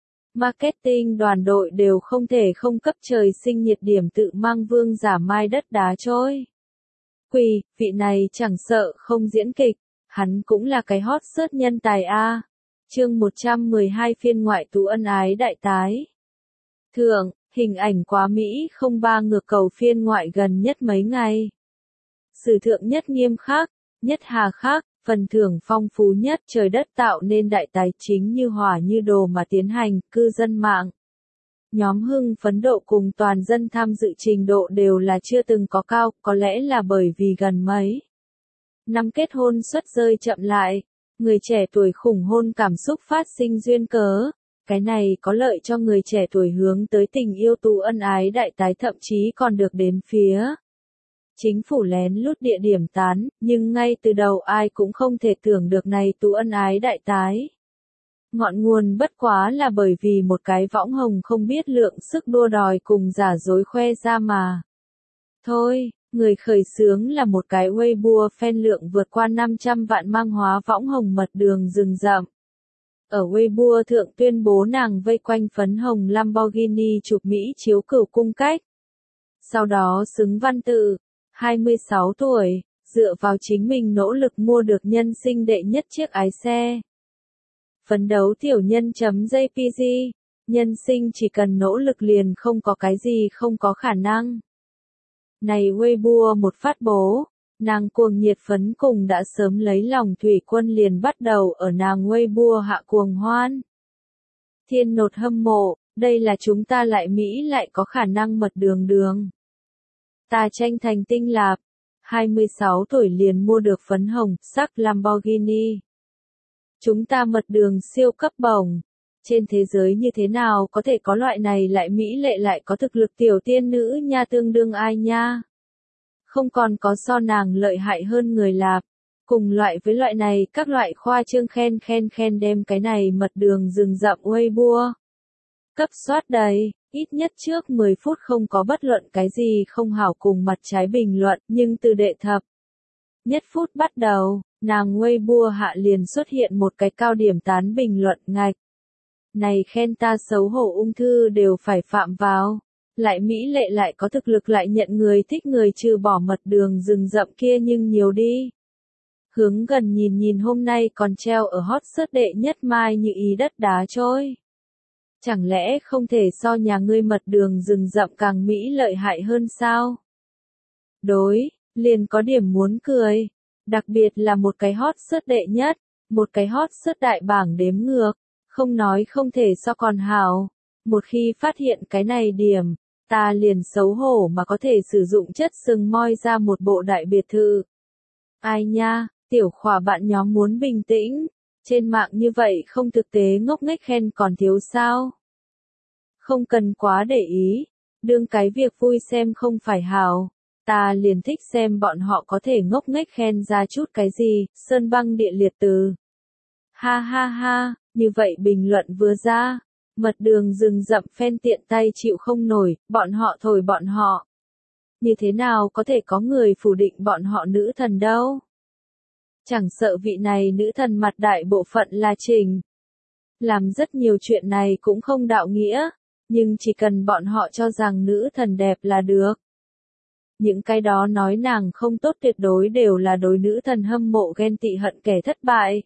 Marketing đoàn đội đều không thể không cấp trời sinh nhiệt điểm tự mang vương giả mai đất đá trôi. Quỳ, vị này chẳng sợ không diễn kịch, hắn cũng là cái hot search nhân tài A. Chương một trăm mười hai phiên ngoại tú ân ái đại tái. Thượng, hình ảnh quá Mỹ không ba ngược cầu phiên ngoại gần nhất mấy ngày. Sử thượng nhất nghiêm khắc, nhất hà khắc, phần thưởng phong phú nhất trời đất tạo nên đại tài chính như hỏa như đồ mà tiến hành, cư dân mạng. Nhóm hưng phấn độ cùng toàn dân tham dự trình độ đều là chưa từng có cao, có lẽ là bởi vì gần mấy năm kết hôn suất rơi chậm lại, người trẻ tuổi khủng hôn cảm xúc phát sinh duyên cớ. Cái này có lợi cho người trẻ tuổi hướng tới tình yêu tú ân ái đại tái thậm chí còn được đến phía. Chính phủ lén lút địa điểm tán, nhưng ngay từ đầu ai cũng không thể tưởng được này tú ân ái đại tái. Ngọn nguồn bất quá là bởi vì một cái võng hồng không biết lượng sức đua đòi cùng giả dối khoe ra mà. Thôi, người khởi xướng là một cái Weibo fan lượng vượt qua năm trăm vạn mang hóa võng hồng mật đường rừng rậm. Ở Weibo thượng tuyên bố nàng vây quanh phấn hồng Lamborghini chụp Mỹ chiếu cửu cung cách. Sau đó xứng văn tự, hai mươi sáu tuổi, dựa vào chính mình nỗ lực mua được nhân sinh đệ nhất chiếc ái xe. Phấn đấu tiểu nhân chấm gi pê giê, nhân sinh chỉ cần nỗ lực liền không có cái gì không có khả năng. Này Weibo một phát bố, Nàng cuồng nhiệt phấn cùng đã sớm lấy lòng thủy quân liền bắt đầu ở nàng Weibo hạ cuồng hoan. Thiên nột hâm mộ, đây là chúng ta lại Mỹ lại có khả năng mật đường đường. Ta tranh thành tinh lạp, hai mươi sáu tuổi liền mua được phấn hồng, sắc Lamborghini. Chúng ta mật đường siêu cấp bổng. Trên thế giới như thế nào có thể có loại này lại Mỹ lệ lại có thực lực tiểu tiên nữ nha, tương đương ai nha. Không còn có so nàng lợi hại hơn người lạp. Cùng loại với loại này các loại khoa trương khen khen khen đem cái này mật đường rừng rậm Weibo. Cấp soát đầy, ít nhất trước mười phút không có bất luận cái gì không hảo cùng mặt trái bình luận, nhưng từ đệ thập nhất phút bắt đầu, nàng Weibo hạ liền xuất hiện một cái cao điểm tán bình luận ngạch. Này khen ta xấu hổ ung thư đều phải phạm vào. Lại Mỹ lệ lại có thực lực lại nhận người thích người trừ bỏ mật đường rừng rậm kia nhưng nhiều đi. Hướng gần nhìn nhìn hôm nay còn treo ở hot search đệ nhất mai như ý đất đá trôi. Chẳng lẽ không thể so nhà ngươi mật đường rừng rậm càng Mỹ lợi hại hơn sao? Đối, liền có điểm muốn cười. Đặc biệt là một cái hot search đệ nhất, một cái hot search đại bảng đếm ngược. Không nói không thể so còn hảo. Một khi phát hiện cái này điểm, ta liền xấu hổ mà có thể sử dụng chất sừng moi ra một bộ đại biệt thự. Ai nha, tiểu khỏa bạn nhóm muốn bình tĩnh. Trên mạng như vậy không thực tế ngốc nghếch khen còn thiếu sao. Không cần quá để ý. Đương cái việc vui xem không phải hảo. Ta liền thích xem bọn họ có thể ngốc nghếch khen ra chút cái gì, sơn băng địa liệt từ. Ha ha ha, như vậy bình luận vừa ra. Mật đường rừng rậm phen tiện tay chịu không nổi, bọn họ thổi bọn họ. Như thế nào có thể có người phủ định bọn họ nữ thần đâu? Chẳng sợ vị này nữ thần mặt đại bộ phận là trình. Làm rất nhiều chuyện này cũng không đạo nghĩa, nhưng chỉ cần bọn họ cho rằng nữ thần đẹp là được. Những cái đó nói nàng không tốt tuyệt đối đều là đối nữ thần hâm mộ ghen tị hận kẻ thất bại.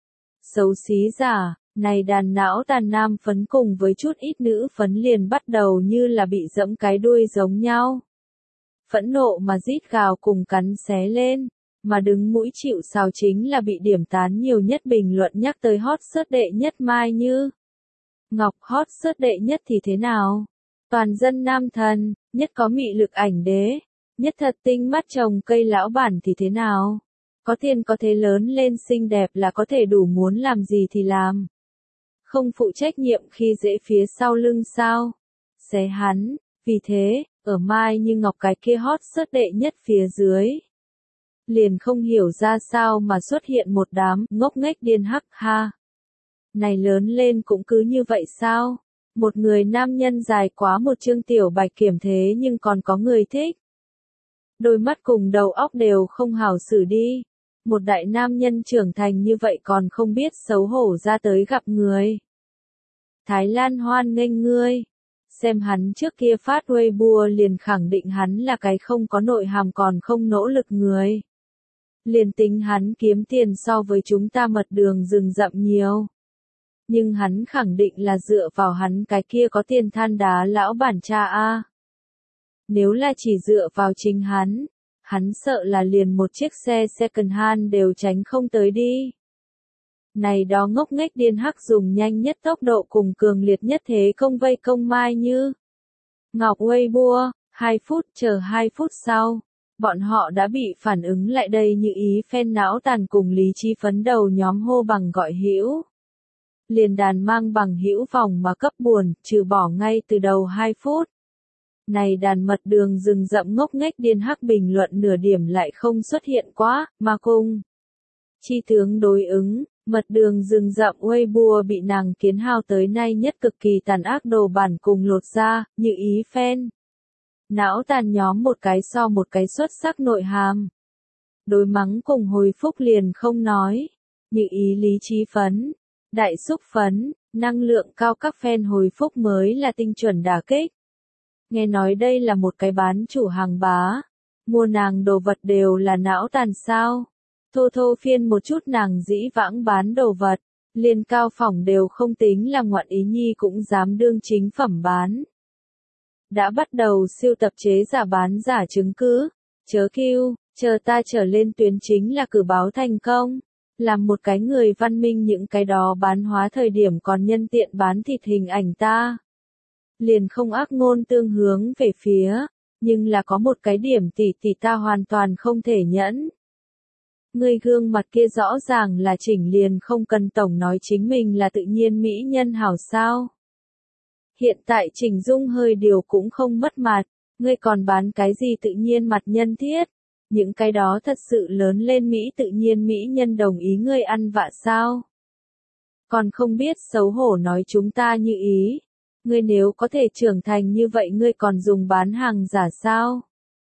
Xấu xí giả. Này đàn não tàn nam phấn cùng với chút ít nữ phấn liền bắt đầu như là bị dẫm cái đuôi giống nhau. Phẫn nộ mà rít gào cùng cắn xé lên, mà đứng mũi chịu sào chính là bị điểm tán nhiều nhất bình luận nhắc tới hot search đệ nhất Mai Như Ngọc. Hot search đệ nhất thì thế nào? Toàn dân nam thần, nhất có mị lực ảnh đế, nhất thật tinh mắt chồng cây lão bản thì thế nào? Có tiền có thế lớn lên xinh đẹp là có thể đủ muốn làm gì thì làm. Không phụ trách nhiệm khi dễ phía sau lưng sao? Xé hắn, vì thế, ở Mai Như Ngọc cái kia hot search đệ nhất phía dưới. Liền không hiểu ra sao mà xuất hiện một đám ngốc nghếch điên hắc ha. Này lớn lên cũng cứ như vậy sao? Một người nam nhân dài quá một chương tiểu bạch kiểm thế nhưng còn có người thích. Đôi mắt cùng đầu óc đều không hảo xử đi. Một đại nam nhân trưởng thành như vậy còn không biết xấu hổ ra tới gặp người. Thái Lan hoan nghênh ngươi. Xem hắn trước kia phát Weibo liền khẳng định hắn là cái không có nội hàm còn không nỗ lực người. Liền tính hắn kiếm tiền so với chúng ta mật đường rừng rậm nhiều. Nhưng hắn khẳng định là dựa vào hắn cái kia có tiền than đá lão bản cha a. Nếu là chỉ dựa vào chính hắn, hắn sợ là liền một chiếc xe second hand đều tránh không tới đi. Này đó ngốc nghếch điên hắc dùng nhanh nhất tốc độ cùng cường liệt nhất thế công vây công Mai Như Ngọc Weibo, hai phút chờ hai phút sau, bọn họ đã bị phản ứng lại đây như ý phen não tàn cùng lý trí phấn đầu nhóm hô bằng gọi hữu. Liền đàn mang bằng hữu vòng mà cấp buồn, trừ bỏ ngay từ đầu hai phút. Này đàn mật đường rừng rậm ngốc nghếch điên hắc bình luận nửa điểm lại không xuất hiện quá, mà cùng. Chi tướng đối ứng, mật đường rừng rậm Weibo bị nàng kiến hao tới nay nhất cực kỳ tàn ác đồ bản cùng lột ra, như ý phen. Não tàn nhóm một cái so một cái xuất sắc nội hàm. Đối mắng cùng hồi phúc liền không nói, như ý lý trí phấn, đại xúc phấn, năng lượng cao các fan hồi phúc mới là tinh chuẩn đả kích. Nghe nói đây là một cái bán chủ hàng bá, mua nàng đồ vật đều là não tàn sao. Thô thô phiên một chút nàng dĩ vãng bán đồ vật, liền cao phỏng đều không tính là ngoạn ý nhi cũng dám đương chính phẩm bán. Đã bắt đầu siêu tập chế giả bán giả chứng cứ, chớ kêu, Chờ ta trở lên tuyến chính là cử báo thành công. Làm một cái người văn minh những cái đó bán hóa thời điểm còn nhân tiện bán thịt hình ảnh ta. Liền không ác ngôn tương hướng về phía, nhưng là có một cái điểm tỷ tỷ ta hoàn toàn không thể nhẫn. Người gương mặt kia rõ ràng là chỉnh liền không cần tổng nói chính mình là tự nhiên mỹ nhân hảo sao. Hiện tại chỉnh dung hơi điều cũng không mất mặt, ngươi còn bán cái gì tự nhiên mặt nhân thiết. Những cái đó thật sự lớn lên Mỹ tự nhiên Mỹ nhân đồng ý ngươi ăn vạ sao? Còn không biết xấu hổ nói chúng ta như ý. Ngươi nếu có thể trưởng thành như vậy ngươi còn dùng bán hàng giả sao?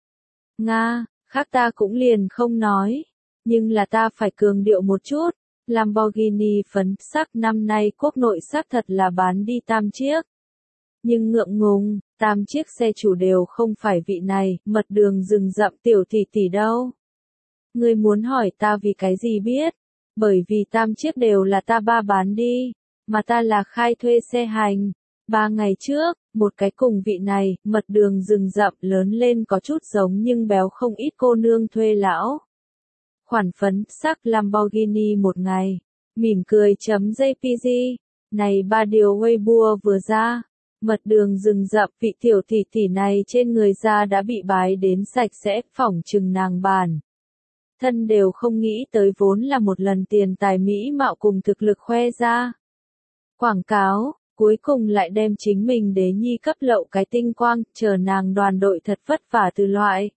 Nga, khác ta cũng liền không nói. Nhưng là ta phải cường điệu một chút. Lamborghini phấn sắc năm nay quốc nội xác thật là bán đi tam chiếc. Nhưng ngượng ngùng, tam chiếc xe chủ đều không phải vị này, mật đường rừng rậm tiểu tỷ tỷ đâu. Ngươi muốn hỏi ta vì cái gì biết? Bởi vì tam chiếc đều là ta ba bán đi, mà ta là khai thuê xe hành. Ba ngày trước, một cái cùng vị này, mật đường rừng rậm lớn lên có chút giống nhưng béo không ít cô nương thuê lão. Khoản phấn sắc Lamborghini một ngày, mỉm cười chấm jpg, này ba điều Weibo vừa ra. Mật đường rừng rậm vị tiểu tỷ tỷ này trên người da đã bị bái đến sạch sẽ, phỏng chừng nàng bàn. Thân đều không nghĩ tới vốn là một lần tiền tài mỹ mạo cùng thực lực khoe ra. Quảng cáo, cuối cùng lại đem chính mình đế nhi cấp lậu cái tinh quang, chờ nàng đoàn đội thật vất vả từ loại.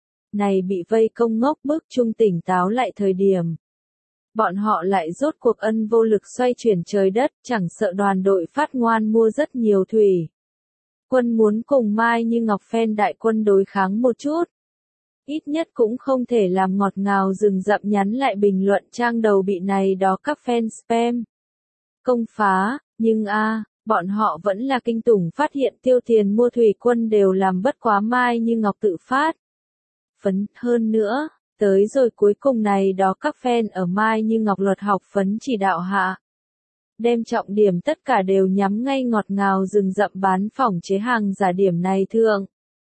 Này bị vây công ngốc bức trung tỉnh táo lại thời điểm. Bọn họ lại rốt cuộc ân vô lực xoay chuyển trời đất, chẳng sợ đoàn đội phát ngoan mua rất nhiều thủy. Quân muốn cùng Mai Như Ngọc fan đại quân đối kháng một chút. Ít nhất cũng không thể làm ngọt ngào rừng rậm nhắn lại bình luận trang đầu bị này đó các fan spam. Công phá, nhưng a bọn họ vẫn là kinh tủng phát hiện tiêu tiền mua thủy quân đều làm bất quá Mai Như Ngọc tự phát. Phấn hơn nữa. Tới rồi cuối cùng này đó các fan ở Mai Như Ngọc luật học phấn chỉ đạo hạ. Đem trọng điểm tất cả đều nhắm ngay ngọt ngào rừng rậm bán phỏng chế hàng giả điểm này thượng.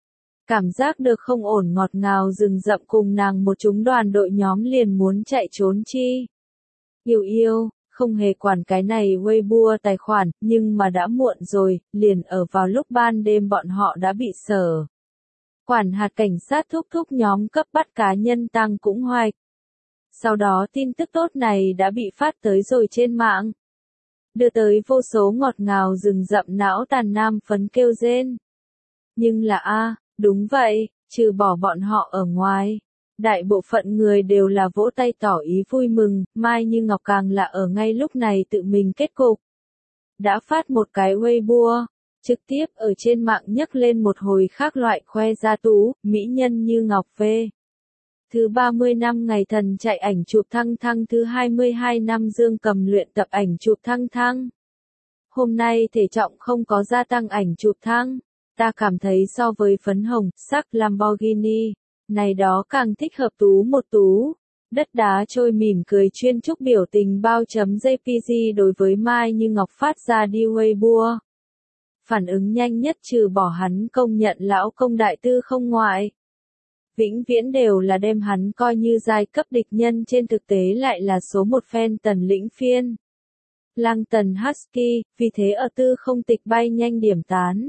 Cảm giác được không ổn ngọt ngào rừng rậm cùng nàng một chúng đoàn đội nhóm liền muốn chạy trốn chi. Yêu yêu, không hề quản cái này Weibo tài khoản, nhưng mà đã muộn rồi, liền ở vào lúc ban đêm bọn họ đã bị sở. Quản hạt cảnh sát thúc thúc nhóm cấp bắt cá nhân tăng cũng hoạch. Sau đó tin tức tốt này đã bị phát tới rồi trên mạng. Đưa tới vô số ngọt ngào rừng rậm não tàn nam phấn kêu rên. Nhưng là a đúng vậy, trừ bỏ bọn họ ở ngoài. Đại bộ phận người đều là vỗ tay tỏ ý vui mừng, Mai Như Ngọc càng là ở ngay lúc này tự mình kết cục. Đã phát một cái Weibo. Trực tiếp ở trên mạng nhấc lên một hồi khác loại khoe gia tú, mỹ nhân Như Ngọc về. Thứ ba mươi năm ngày thần chạy ảnh chụp thăng thăng thứ hai mươi hai năm Dương Cầm luyện tập ảnh chụp thăng thăng. Hôm nay thể trọng không có gia tăng ảnh chụp thăng. Ta cảm thấy so với phấn hồng, sắc Lamborghini, này đó càng thích hợp tú một tú. Đất đá trôi mỉm cười chuyên chúc biểu tình bao chấm jpg đối với Mai Như Ngọc phát ra đi Weibo. Phản ứng nhanh nhất trừ bỏ hắn công nhận lão công đại tư không ngoại. Vĩnh viễn đều là đem hắn coi như giai cấp địch nhân trên thực tế lại là số một fan tần lĩnh phiên. Lang tần Husky, vì thế ở tư không tịch bay nhanh điểm tán.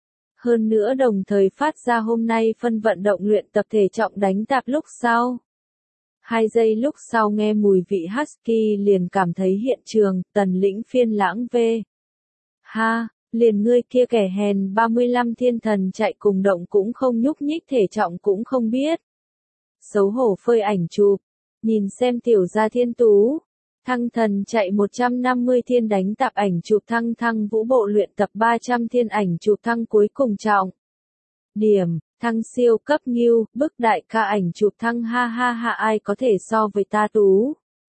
Hơn nữa đồng thời phát ra hôm nay phân vận động luyện tập thể trọng đánh tạp lúc sau. Hai giây lúc sau nghe mùi vị Husky liền cảm thấy hiện trường, tần lĩnh phiên lãng về. Ha! Liền ngươi kia kẻ hèn ba mươi lăm thiên thần chạy cùng động cũng không nhúc nhích thể trọng cũng không biết. Xấu hổ phơi ảnh chụp. Nhìn xem tiểu gia thiên tú. Thăng thần chạy một trăm năm mươi thiên đánh tạp ảnh chụp thăng thăng vũ bộ luyện tập ba trăm thiên ảnh chụp thăng cuối cùng trọng. Điểm, thăng siêu cấp nghiêu, bức đại ca ảnh chụp thăng ha ha ha ai có thể so với ta tú.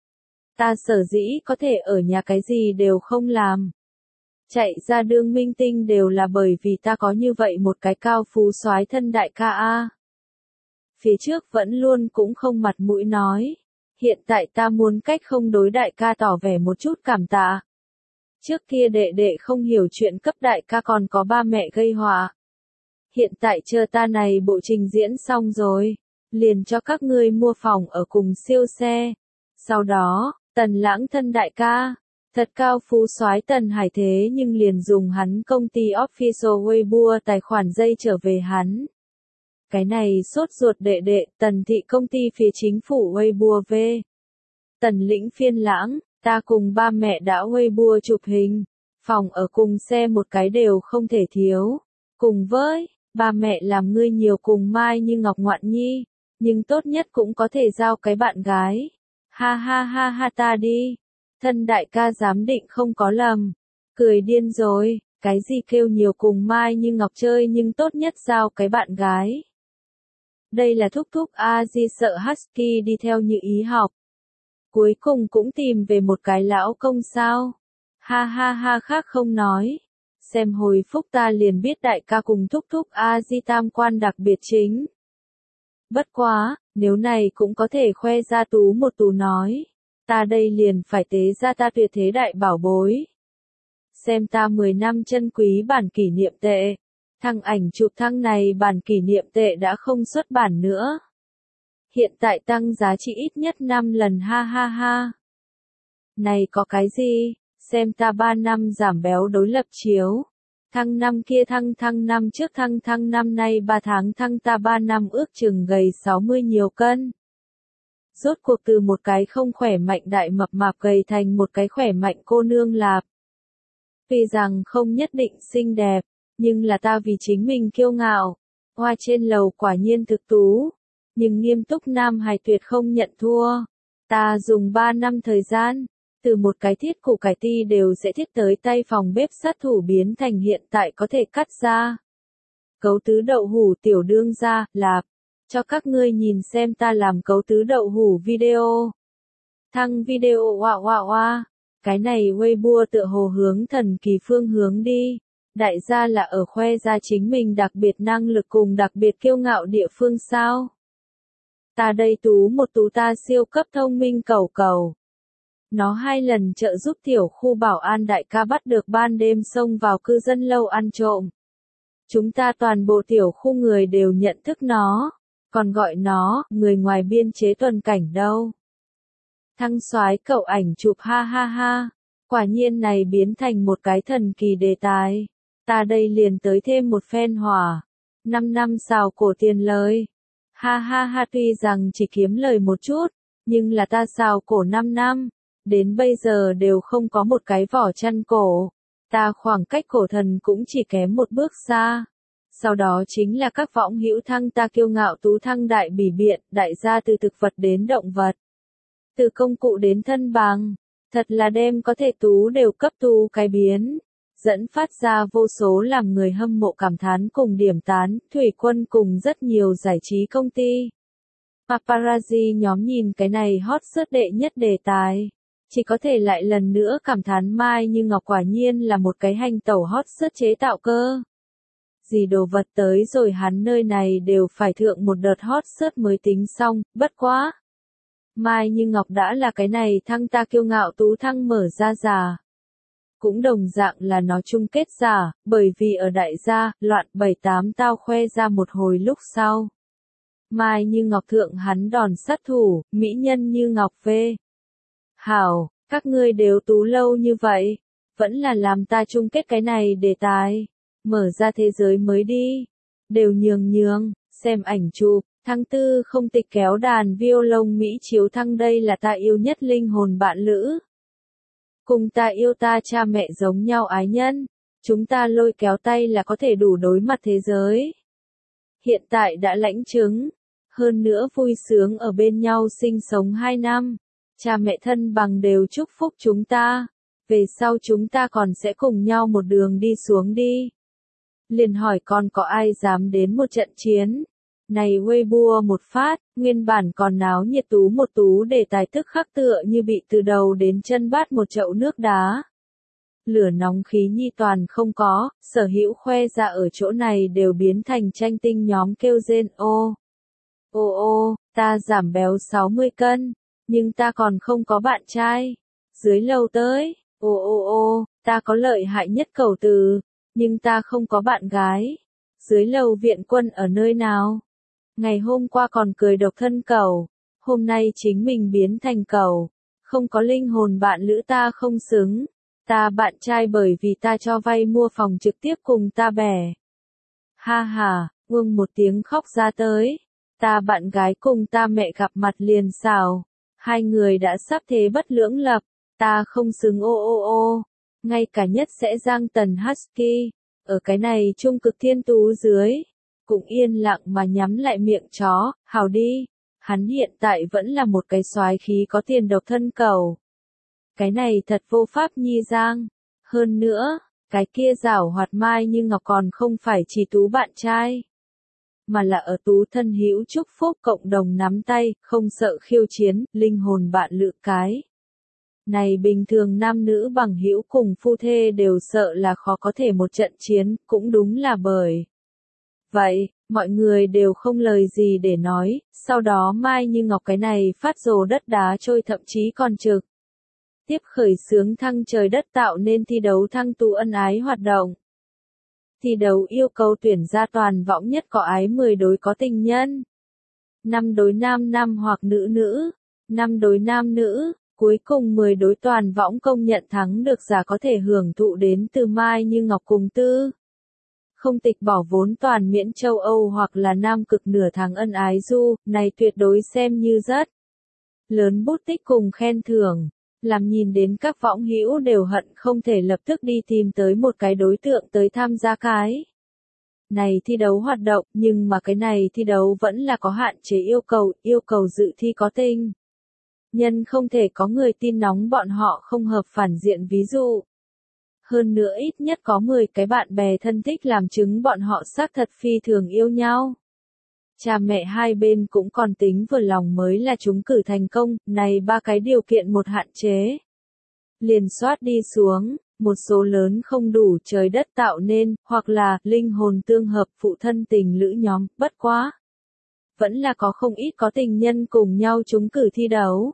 Ta sở dĩ có thể ở nhà cái gì đều không làm. Chạy ra đương minh tinh đều là bởi vì ta có như vậy một cái cao phú soái thân đại ca a. Phía trước vẫn luôn cũng không mặt mũi nói. Hiện tại ta muốn cách không đối đại ca tỏ vẻ một chút cảm tạ. Trước kia đệ đệ không hiểu chuyện cấp đại ca còn có ba mẹ gây họa. Hiện tại chờ ta này bộ trình diễn xong rồi. liền cho các ngươi mua phòng ở cùng siêu xe. Sau đó, Tần Lãng thân đại ca, thật cao phú soái Tần Hải thế nhưng liền dùng hắn công ty official Weibo tài khoản dây trở về hắn. Cái này sốt ruột đệ đệ, Tần thị công ty phía chính phủ Weibo về. Tần Lĩnh phiên lãng, ta cùng ba mẹ đã Weibo chụp hình, phòng ở cùng xe một cái đều không thể thiếu. Cùng với, ba mẹ làm ngươi nhiều cùng Mai như Ngọc ngoạn nhi, nhưng tốt nhất cũng có thể giao cái bạn gái. Ha ha ha ha ta đi. Thân đại ca giám định không có lầm. Cười điên rồi, cái gì kêu nhiều cùng Mai như Ngọc chơi nhưng tốt nhất giao cái bạn gái. Đây là thúc thúc A Di sợ Husky đi theo như ý học. Cuối cùng cũng tìm về một cái lão công sao. Ha ha ha khác không nói. Xem hồi phúc ta liền biết đại ca cùng thúc thúc A Di tam quan đặc biệt chính. Bất quá, nếu này cũng có thể khoe ra tú một tú nói. Ta đây liền phải tế ra ta tuyệt thế đại bảo bối. Xem ta mười năm chân quý bản kỷ niệm tệ. Thằng ảnh chụp thăng này bản kỷ niệm tệ đã không xuất bản nữa. Hiện tại tăng giá trị ít nhất năm lần ha ha ha. Này có cái gì? Xem ta ba năm giảm béo đối lập chiếu. Thăng năm kia thăng thăng năm trước thăng thăng năm nay ba tháng thăng ta ba năm ước chừng gầy sáu mươi nhiều cân. Rốt cuộc từ một cái không khỏe mạnh đại mập mạp gầy thành một cái khỏe mạnh cô nương lạp. Tuy rằng không nhất định xinh đẹp, nhưng là ta vì chính mình kiêu ngạo. Hoa trên lầu quả nhiên thực tú. Nhưng nghiêm túc nam hài tuyệt không nhận thua. Ta dùng ba năm thời gian, từ một cái thiết củ cải ti đều sẽ thiết tới tay phòng bếp sát thủ biến thành hiện tại có thể cắt ra. Cấu tứ đậu hủ tiểu đương ra, lạp. Cho các ngươi nhìn xem ta làm cấu tứ đậu hủ video. Thăng video oa oa oa. Cái này Weibo tựa hồ hướng thần kỳ phương hướng đi. Đại gia là ở khoe ra chính mình đặc biệt năng lực cùng đặc biệt kiêu ngạo địa phương sao. Ta đây tú một tú ta siêu cấp thông minh cầu cầu. Nó hai lần trợ giúp tiểu khu bảo an đại ca bắt được ban đêm xông vào cư dân lâu ăn trộm. Chúng ta toàn bộ tiểu khu người đều nhận thức nó, còn gọi nó, người ngoài biên chế tuần cảnh đâu. Thăng soái cậu ảnh chụp ha ha ha, quả nhiên này biến thành một cái thần kỳ đề tài. Ta đây liền tới thêm một phen hỏa. Năm năm xào cổ tiền lời. Ha ha ha tuy rằng chỉ kiếm lời một chút, nhưng là ta xào cổ năm năm. Đến bây giờ đều không có một cái vỏ chăn cổ. Ta khoảng cách cổ thần cũng chỉ kém một bước xa. Sau đó chính là các võng hữu thăng ta kiêu ngạo tú thăng đại bỉ biện, đại gia từ thực vật đến động vật. Từ công cụ đến thân bằng. Thật là đem có thể tú đều cấp tú cái biến. Dẫn phát ra vô số làm người hâm mộ cảm thán cùng điểm tán, thủy quân cùng rất nhiều giải trí công ty. Paparazzi nhóm nhìn cái này hot search đệ nhất đề tài. Chỉ có thể lại lần nữa cảm thán Mai như Ngọc quả nhiên là một cái hành tẩu hot search chế tạo cơ. Gì đồ vật tới rồi hắn nơi này đều phải thượng một đợt hot search mới tính xong, bất quá. Mai như Ngọc đã là cái này thăng ta kiêu ngạo tú thăng mở ra giả. Cũng đồng dạng là nó chung kết giả, bởi vì ở đại gia, loạn bảy tám tao khoe ra một hồi lúc sau. Mai như Ngọc thượng hắn đòn sát thủ, mỹ nhân như Ngọc về. Hảo, các ngươi đều tú lâu như vậy, vẫn là làm ta chung kết cái này đề tài, mở ra thế giới mới đi, đều nhường nhường, xem ảnh chụp, tháng tư không tịch kéo đàn violon Mỹ chiếu thăng đây là ta yêu nhất linh hồn bạn lữ. Cùng ta yêu ta cha mẹ giống nhau ái nhân, chúng ta lôi kéo tay là có thể đủ đối mặt thế giới. Hiện tại đã lãnh chứng, hơn nữa vui sướng ở bên nhau sinh sống hai năm. Cha mẹ thân bằng đều chúc phúc chúng ta. Về sau chúng ta còn sẽ cùng nhau một đường đi xuống đi. Liền hỏi còn có ai dám đến một trận chiến. Này Weibo một phát, nguyên bản còn náo nhiệt tú một tú đề tài tức khắc tựa như bị từ đầu đến chân bát một chậu nước đá. Lửa nóng khí nhi toàn không có, sở hữu khoe ra ở chỗ này đều biến thành tranh tinh nhóm kêu rên ô. Ô ô, ta giảm béo sáu mươi cân. Nhưng ta còn không có bạn trai. Dưới lầu tới, ô ô ô, ta có lợi hại nhất cầu từ, nhưng ta không có bạn gái. Dưới lầu viện quân ở nơi nào? Ngày hôm qua còn cười độc thân cẩu, hôm nay chính mình biến thành cẩu. Không có linh hồn bạn lữ ta không xứng. Ta bạn trai bởi vì ta cho vay mua phòng trực tiếp cùng ta bè. Ha ha, Uông một tiếng khóc ra tới. Ta bạn gái cùng ta mẹ gặp mặt liền xào. Hai người đã sắp thế bất lưỡng lập. Ta không xứng ô ô ô. Ngay cả nhất sẽ Giang Tần Husky. Ở cái này trung cực thiên tú dưới. Cũng yên lặng mà nhắm lại miệng chó. Hào đi. Hắn hiện tại vẫn là một cái soái khí có tiền độc thân cẩu. Cái này thật vô pháp nhi Giang. Hơn nữa, cái kia giảo hoạt Mai Như Ngọc còn không phải chỉ Tú bạn trai. Mà là ở Tú thân hữu chúc phúc cộng đồng nắm tay, không sợ khiêu chiến, linh hồn bạn lữ cái. Này bình thường nam nữ bằng hữu cùng phu thê đều sợ là khó có thể một trận chiến, cũng đúng là bởi. Vậy, mọi người đều không lời gì để nói, sau đó Mai Như Ngọc cái này phát rồ đất đá trôi thậm chí còn trực. Tiếp khởi xướng thăng trời đất tạo nên thi đấu thăng tú ân ái hoạt động. Thi đấu yêu cầu tuyển ra toàn võng nhất có ái mười đối có tình nhân. năm đối nam nam hoặc nữ nữ, năm đối nam nữ, cuối cùng mười đối toàn võng công nhận thắng được giả có thể hưởng thụ đến từ Mai Như Ngọc cùng tư. Không tịch bỏ vốn toàn miễn châu Âu hoặc là nam cực nửa tháng ân ái du, này tuyệt đối xem như rất lớn bút tích cùng khen thưởng. Làm nhìn đến các võng hữu đều hận không thể lập tức đi tìm tới một cái đối tượng tới tham gia cái này thi đấu hoạt động, nhưng mà cái này thi đấu vẫn là có hạn chế yêu cầu, yêu cầu dự thi có tình nhân không thể có người tin nóng bọn họ không hợp phản diện ví dụ. Hơn nữa ít nhất có mười cái bạn bè thân thích làm chứng bọn họ xác thật phi thường yêu nhau. Cha mẹ hai bên cũng còn tính vừa lòng mới là chúng cử thành công, này ba cái điều kiện một hạn chế. Liền soát đi xuống, một số lớn không đủ trời đất tạo nên, hoặc là linh hồn tương hợp phụ thân tình lữ nhóm, bất quá. Vẫn là có không ít có tình nhân cùng nhau chúng cử thi đấu.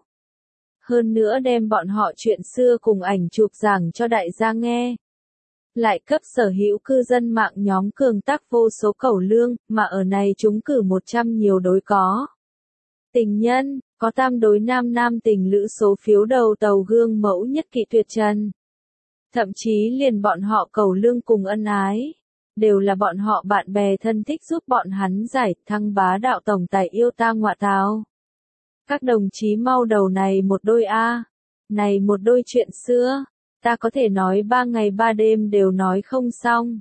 Hơn nữa đem bọn họ chuyện xưa cùng ảnh chụp giảng cho đại gia nghe. Lại cấp sở hữu cư dân mạng nhóm cường tác vô số cẩu lương, mà ở này chúng cử một trăm nhiều đối có. Tình nhân, có tam đối nam nam tình lữ số phiếu đầu tàu gương mẫu nhất kỵ tuyệt trần. Thậm chí liền bọn họ cẩu lương cùng ân ái. Đều là bọn họ bạn bè thân thích giúp bọn hắn giải thăng bá đạo tổng tài yêu ta ngọa táo. Các đồng chí mau đầu này một đôi A. Này một đôi chuyện xưa. Ta có thể nói ba ngày ba đêm đều nói không xong.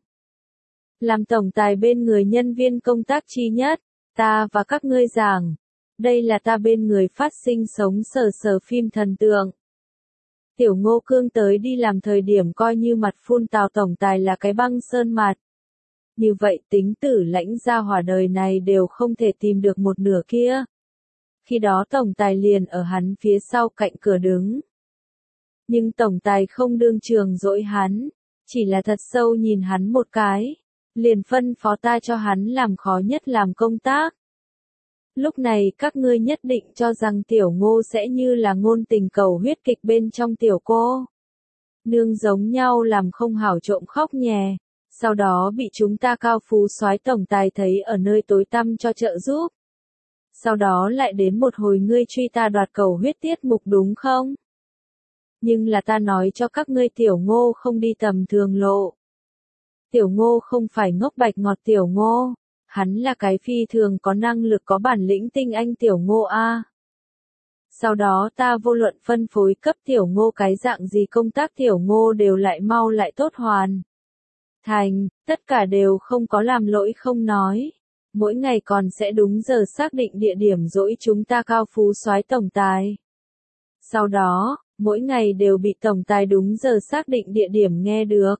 Làm tổng tài bên người nhân viên công tác chi nhất, ta và các ngươi giảng. Đây là ta bên người phát sinh sống sờ sờ phim thần tượng. Tiểu Ngô Cương tới đi làm thời điểm coi như mặt phun tào tổng tài là cái băng sơn mặt. Như vậy tính tử lãnh gia hỏa đời này đều không thể tìm được một nửa kia. Khi đó tổng tài liền ở hắn phía sau cạnh cửa đứng. Nhưng tổng tài không đương trường dỗi hắn, chỉ là thật sâu nhìn hắn một cái, liền phân phó ta cho hắn làm khó nhất làm công tác. Lúc này các ngươi nhất định cho rằng tiểu Ngô sẽ như là ngôn tình cầu huyết kịch bên trong tiểu cô. Nương giống nhau làm không hảo trộm khóc nhè, sau đó bị chúng ta cao phú soái tổng tài thấy ở nơi tối tăm cho trợ giúp. Sau đó lại đến một hồi ngươi truy ta đoạt cầu huyết tiết mục đúng không? Nhưng là ta nói cho các ngươi tiểu Ngô không đi tầm thường lộ. Tiểu Ngô không phải ngốc bạch ngọt tiểu Ngô. Hắn là cái phi thường có năng lực có bản lĩnh tinh anh tiểu Ngô A. Sau đó ta vô luận phân phối cấp tiểu Ngô cái dạng gì công tác tiểu Ngô đều lại mau lại tốt hoàn. Thành, tất cả đều không có làm lỗi không nói. Mỗi ngày còn sẽ đúng giờ xác định địa điểm dỗi chúng ta cao phú soái tổng tài. Sau đó, mỗi ngày đều bị tổng tài đúng giờ xác định địa điểm nghe được.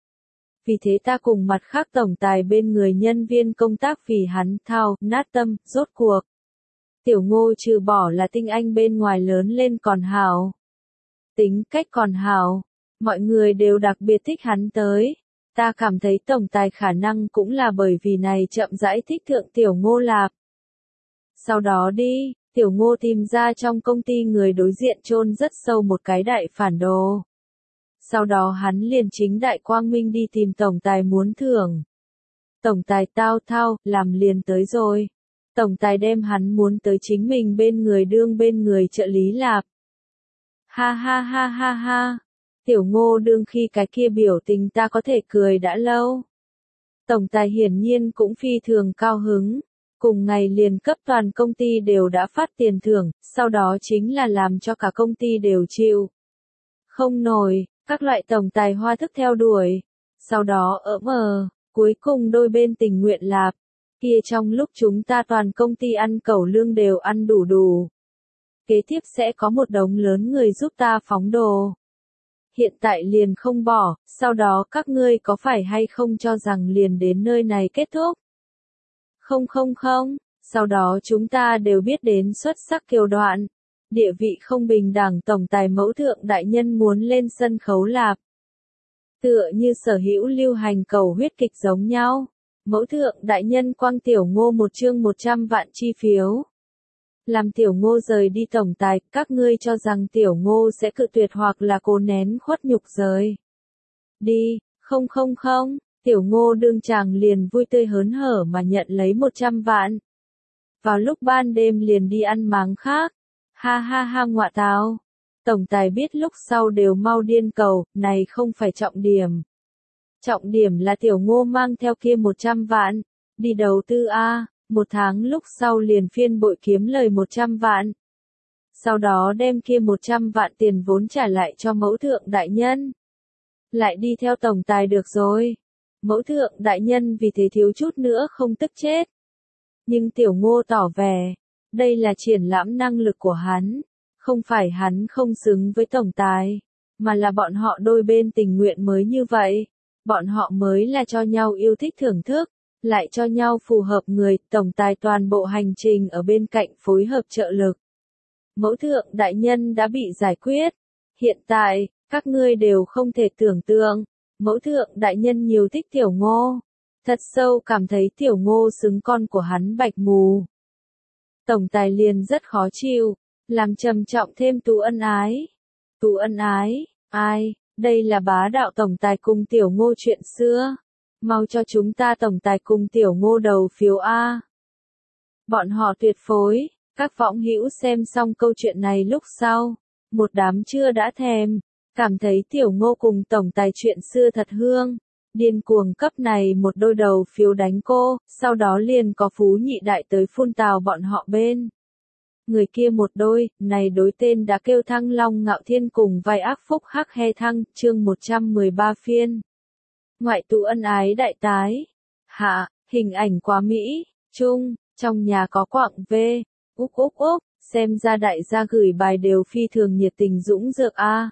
Vì thế ta cùng mặt khác tổng tài bên người nhân viên công tác vì hắn thao, nát tâm, rốt cuộc. Tiểu Ngô trừ bỏ là tinh anh bên ngoài lớn lên còn hảo. Tính cách còn hảo. Mọi người đều đặc biệt thích hắn tới. Ta cảm thấy tổng tài khả năng cũng là bởi vì này chậm rãi thích thượng Tiểu Ngô lạp. Sau đó đi, Tiểu Ngô tìm ra trong công ty người đối diện chôn rất sâu một cái đại phản đồ. Sau đó hắn liền chính đại quang minh đi tìm tổng tài muốn thưởng. Tổng tài tao thao, làm liền tới rồi. Tổng tài đem hắn muốn tới chính mình bên người đương bên người trợ lý lạp. Ha ha ha ha ha. Tiểu Ngô đương khi cái kia biểu tình ta có thể cười đã lâu. Tổng tài hiển nhiên cũng phi thường cao hứng. Cùng ngày liền cấp toàn công ty đều đã phát tiền thưởng, sau đó chính là làm cho cả công ty đều chịu. Không nổi, các loại tổng tài hoa thức theo đuổi. Sau đó ở mờ, cuối cùng đôi bên tình nguyện lạp. Kia trong lúc chúng ta toàn công ty ăn cẩu lương đều ăn đủ đủ. Kế tiếp sẽ có một đống lớn người giúp ta phóng đồ. Hiện tại liền không bỏ, sau đó các ngươi có phải hay không cho rằng liền đến nơi này kết thúc? Không không không, sau đó chúng ta đều biết đến xuất sắc kiều đoạn. Địa vị không bình đẳng tổng tài mẫu thượng đại nhân muốn lên sân khấu lạp. Tựa như sở hữu lưu hành cầu huyết kịch giống nhau. Mẫu thượng đại nhân quăng Tiểu Ngô một chương một trăm vạn chi phiếu. Làm Tiểu Ngô rời đi tổng tài, các ngươi cho rằng Tiểu Ngô sẽ cự tuyệt hoặc là cố nén khuất nhục rời. Đi, không không không, Tiểu Ngô đương chàng liền vui tươi hớn hở mà nhận lấy một trăm vạn. Vào lúc ban đêm liền đi ăn máng khác. Ha ha ha ngọa táo. Tổng tài biết lúc sau đều mau điên cầu, này không phải trọng điểm. Trọng điểm là Tiểu Ngô mang theo kia một trăm vạn, đi đầu tư A, một tháng lúc sau liền phiên bội kiếm lời một trăm vạn. Sau đó đem kia một trăm vạn tiền vốn trả lại cho mẫu thượng đại nhân. Lại đi theo tổng tài được rồi. Mẫu thượng đại nhân vì thế thiếu chút nữa không tức chết. Nhưng Tiểu Ngô tỏ vẻ, đây là triển lãm năng lực của hắn, không phải hắn không xứng với tổng tài, mà là bọn họ đôi bên tình nguyện mới như vậy. Bọn họ mới là cho nhau yêu thích thưởng thức, lại cho nhau phù hợp người, tổng tài toàn bộ hành trình ở bên cạnh phối hợp trợ lực. Mẫu thượng đại nhân đã bị giải quyết. Hiện tại, các ngươi đều không thể tưởng tượng, mẫu thượng đại nhân nhiều thích Tiểu Ngô. Thật sâu cảm thấy Tiểu Ngô xứng con của hắn bạch mù. Tổng tài liền rất khó chịu, làm trầm trọng thêm Tú Ân Ái. Tú Ân Ái, ai? Đây là bá đạo tổng tài cùng Tiểu Ngô chuyện xưa. Mau cho chúng ta tổng tài cùng Tiểu Ngô đầu phiếu A. Bọn họ tuyệt phối, các võng hữu xem xong câu chuyện này lúc sau. Một đám chưa đã thèm, cảm thấy Tiểu Ngô cùng tổng tài chuyện xưa thật hương. Điên cuồng cấp này một đôi đầu phiếu đánh cô, sau đó liền có phú nhị đại tới phun tào bọn họ bên. Người kia một đôi, này đối tên đã kêu Thăng Long Ngạo Thiên cùng vai ác phúc hắc he thăng, chương một trăm mười ba phiên. Ngoại tụ ân ái đại tái. Hạ, hình ảnh quá Mỹ, Trung, trong nhà có quạng V, úc úc úc, xem ra đại gia gửi bài đều phi thường nhiệt tình dũng dược A.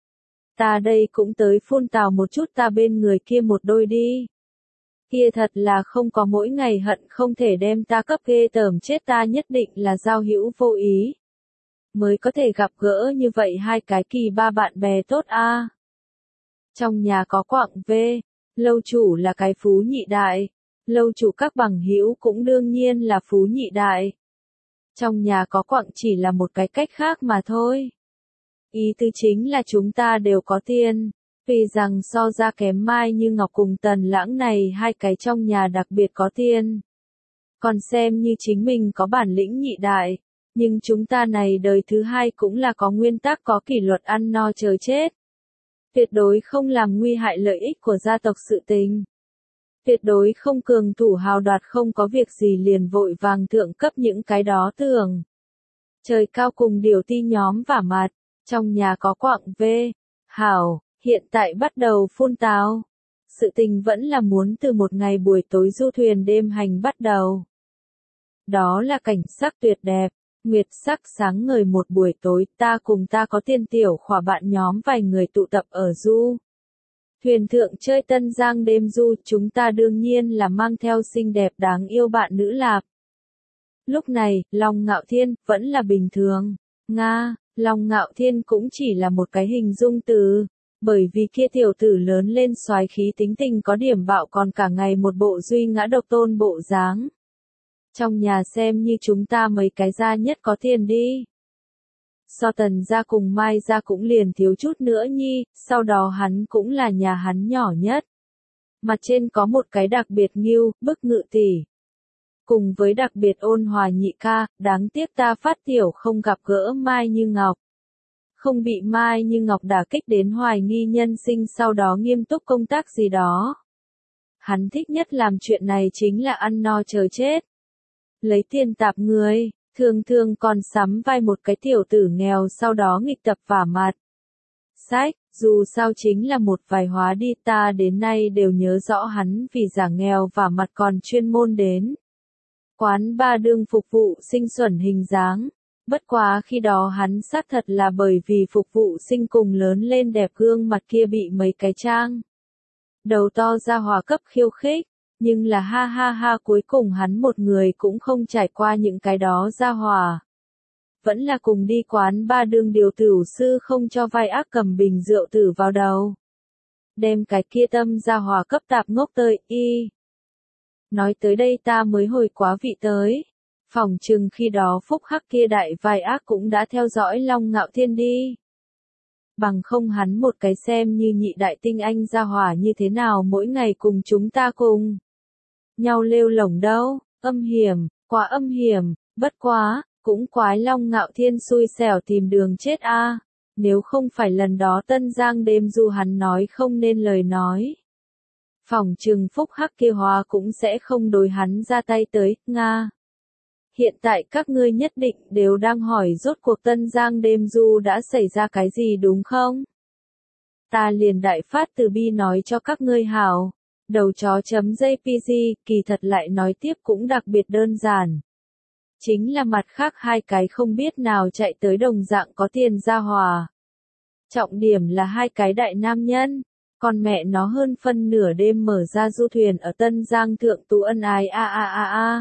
Ta đây cũng tới phun tào một chút ta bên người kia một đôi đi. Kia thật là không có mỗi ngày hận không thể đem ta cấp ghê tởm chết, ta nhất định là giao hữu vô ý. Mới có thể gặp gỡ như vậy hai cái kỳ ba bạn bè tốt a. Trong nhà có quạng V, lâu chủ là cái phú nhị đại, lâu chủ các bằng hữu cũng đương nhiên là phú nhị đại. Trong nhà có quạng chỉ là một cái cách khác mà thôi. Ý tứ chính là chúng ta đều có tiền. Vì rằng so ra kém Mai Như Ngọc cùng Tần Lãng này hai cái trong nhà đặc biệt có tiền. Còn xem như chính mình có bản lĩnh nhị đại. Nhưng chúng ta này đời thứ hai cũng là có nguyên tắc có kỷ luật ăn no chờ chết. Tuyệt đối không làm nguy hại lợi ích của gia tộc sự tình. Tuyệt đối không cường thủ hào đoạt, không có việc gì liền vội vàng thượng cấp những cái đó tưởng. Trời cao cùng điều ti nhóm vả mặt, trong nhà có quạng V, hảo. Hiện tại bắt đầu phun tào. Sự tình vẫn là muốn từ một ngày buổi tối du thuyền đêm hành bắt đầu. Đó là cảnh sắc tuyệt đẹp, nguyệt sắc sáng ngời một buổi tối, ta cùng ta có tiên tiểu khỏa bạn nhóm vài người tụ tập ở du. Thuyền thượng chơi Tân Giang đêm du, chúng ta đương nhiên là mang theo xinh đẹp đáng yêu bạn nữ lạp. Lúc này, Long Ngạo Thiên, vẫn là bình thường. Nga, Long Ngạo Thiên cũng chỉ là một cái hình dung từ. Bởi vì kia tiểu tử lớn lên soái khí tính tình có điểm bạo, còn cả ngày một bộ duy ngã độc tôn bộ dáng. Trong nhà xem như chúng ta mấy cái gia nhất có tiền đi. So Tần gia cùng Mai gia cũng liền thiếu chút nữa nhi, sau đó hắn cũng là nhà hắn nhỏ nhất. Mặt trên có một cái đặc biệt nghiêu, bức ngự tỷ. cùng với đặc biệt ôn hòa nhị ca, đáng tiếc ta phát tiểu không gặp gỡ Mai Như Ngọc. Không bị Mai Như Ngọc đả kích đến hoài nghi nhân sinh sau đó nghiêm túc công tác gì đó. Hắn thích nhất làm chuyện này chính là ăn no chờ chết. Lấy tiền tạp người, thường thường còn sắm vai một cái tiểu tử nghèo sau đó nghịch tập vả mặt. Sách, dù sao chính là một vài hóa đi, ta đến nay đều nhớ rõ hắn vì giả nghèo vả mặt còn chuyên môn đến quán ba đương phục vụ sinh xuẩn hình dáng. Bất quá khi đó hắn xác thật là bởi vì phục vụ sinh cùng lớn lên đẹp gương mặt kia bị mấy cái trang đầu to ra hòa cấp khiêu khích, nhưng là ha ha ha cuối cùng hắn một người cũng không trải qua những cái đó ra hòa. Vẫn là cùng đi quán ba đương điều tửu sư không cho vai ác cầm bình rượu tử vào đầu. Đem cái kia tâm ra hòa cấp tạp ngốc tơi y. Nói tới đây ta mới hồi quá vị tới. Phỏng chừng khi đó phúc hắc kia đại vai ác cũng đã theo dõi Long Ngạo Thiên đi. Bằng không hắn một cái xem như nhị đại tinh anh ra hỏa như thế nào mỗi ngày cùng chúng ta cùng nhau lêu lổng đâu, âm hiểm, quá âm hiểm, bất quá, cũng quái Long Ngạo Thiên xui xẻo tìm đường chết a. Nếu không phải lần đó Tân Giang đêm du hắn nói không nên lời nói. Phỏng chừng phúc hắc kia hóa cũng sẽ không đối hắn ra tay tới, Nga. Hiện tại các ngươi nhất định đều đang hỏi rốt cuộc Tân Giang đêm du đã xảy ra cái gì đúng không? Ta liền đại phát từ bi nói cho các ngươi hảo. Đầu chó chấm jpg, kỳ thật lại nói tiếp cũng đặc biệt đơn giản. Chính là mặt khác hai cái không biết nào chạy tới đồng dạng có tiền ra hòa. Trọng điểm là hai cái đại nam nhân, còn mẹ nó hơn phân nửa đêm mở ra du thuyền ở Tân Giang thượng tú ân ái a a a a.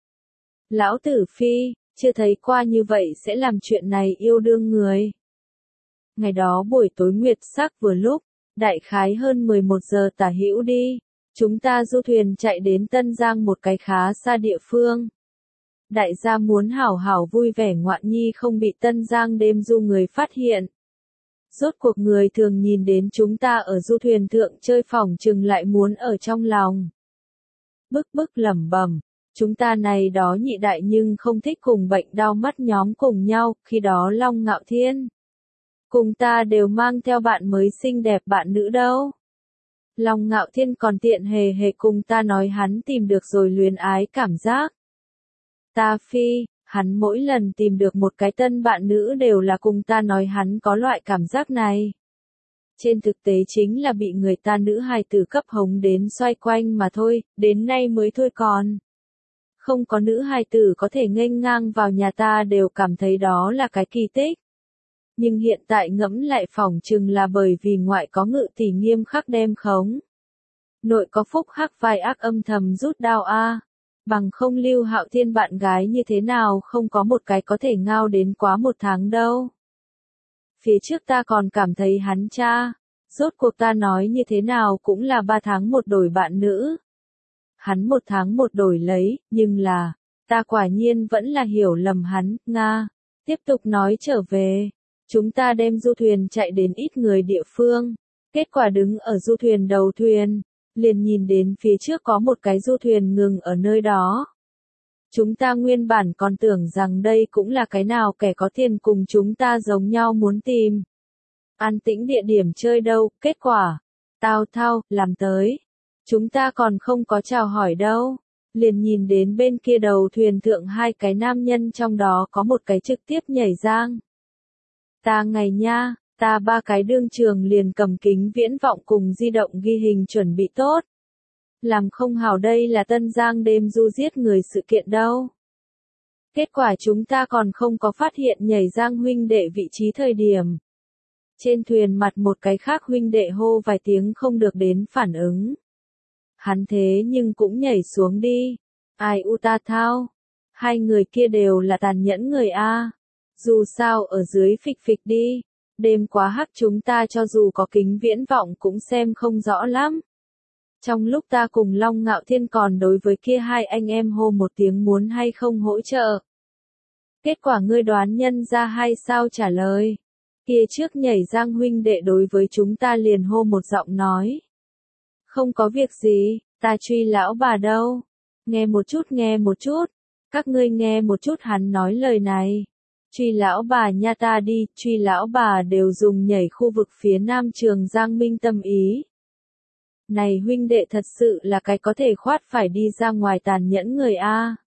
Lão tử phi, chưa thấy qua như vậy sẽ làm chuyện này yêu đương người. Ngày đó buổi tối nguyệt sắc vừa lúc, đại khái hơn mười một giờ tả hữu đi, chúng ta du thuyền chạy đến Tân Giang một cái khá xa địa phương. Đại gia muốn hảo hảo vui vẻ ngoạn nhi không bị Tân Giang đêm du người phát hiện. Rốt cuộc người thường nhìn đến chúng ta ở du thuyền thượng chơi phỏng chừng lại muốn ở trong lòng. Bức bức lẩm bẩm. Chúng ta này đó nhị đại nhưng không thích cùng bệnh đau mắt nhóm cùng nhau, khi đó Long Ngạo Thiên. Cùng ta đều mang theo bạn mới xinh đẹp bạn nữ đâu. Long Ngạo Thiên còn tiện hề hề cùng ta nói hắn tìm được rồi luyến ái cảm giác. Ta phi, hắn mỗi lần tìm được một cái tân bạn nữ đều là cùng ta nói hắn có loại cảm giác này. Trên thực tế chính là bị người ta nữ hài tử cấp hống đến xoay quanh mà thôi, đến nay mới thôi còn. Không có nữ hài tử có thể nghênh ngang vào nhà ta đều cảm thấy đó là cái kỳ tích. Nhưng hiện tại ngẫm lại phỏng chừng là bởi vì ngoại có ngự tỷ nghiêm khắc đem khống. Nội có phúc hắc vai ác âm thầm rút đao a. Bằng không Lưu Hạo Thiên bạn gái như thế nào không có một cái có thể ngao đến quá một tháng đâu. Phía trước ta còn cảm thấy hắn cha. Rốt cuộc ta nói như thế nào cũng là ba tháng một đổi bạn nữ. Hắn một tháng một đổi lấy, nhưng là, ta quả nhiên vẫn là hiểu lầm hắn, Nga. Tiếp tục nói trở về, chúng ta đem du thuyền chạy đến ít người địa phương, kết quả đứng ở du thuyền đầu thuyền, liền nhìn đến phía trước có một cái du thuyền ngừng ở nơi đó. Chúng ta nguyên bản còn tưởng rằng đây cũng là cái nào kẻ có tiền cùng chúng ta giống nhau muốn tìm. An tĩnh địa điểm chơi đâu, kết quả, tao thao, làm tới. Chúng ta còn không có chào hỏi đâu, liền nhìn đến bên kia đầu thuyền thượng hai cái nam nhân trong đó có một cái trực tiếp nhảy giang. Ta ngày nha, ta ba cái đương trường liền cầm kính viễn vọng cùng di động ghi hình chuẩn bị tốt. Làm không hảo đây là Tân Giang đêm du giết người sự kiện đâu. Kết quả chúng ta còn không có phát hiện nhảy giang huynh đệ vị trí thời điểm. Trên thuyền mặt một cái khác huynh đệ hô vài tiếng không được đến phản ứng. Hắn thế nhưng cũng nhảy xuống đi. Ai u ta thao. Hai người kia đều là tàn nhẫn người A. Dù sao ở dưới phịch phịch đi. Đêm quá hắc chúng ta cho dù có kính viễn vọng cũng xem không rõ lắm. Trong lúc ta cùng Long Ngạo Thiên còn đối với kia hai anh em hô một tiếng muốn hay không hỗ trợ. Kết quả ngươi đoán nhân ra hay sao trả lời. Kia trước nhảy giang huynh đệ đối với chúng ta liền hô một giọng nói. Không có việc gì, ta truy lão bà đâu. Nghe một chút nghe một chút, các ngươi nghe một chút hắn nói lời này. Truy lão bà nha ta đi, truy lão bà đều dùng nhảy khu vực phía nam Trường Giang Minh Tâm ý. Này huynh đệ thật sự là cái có thể khoát phải đi ra ngoài tàn nhẫn người a.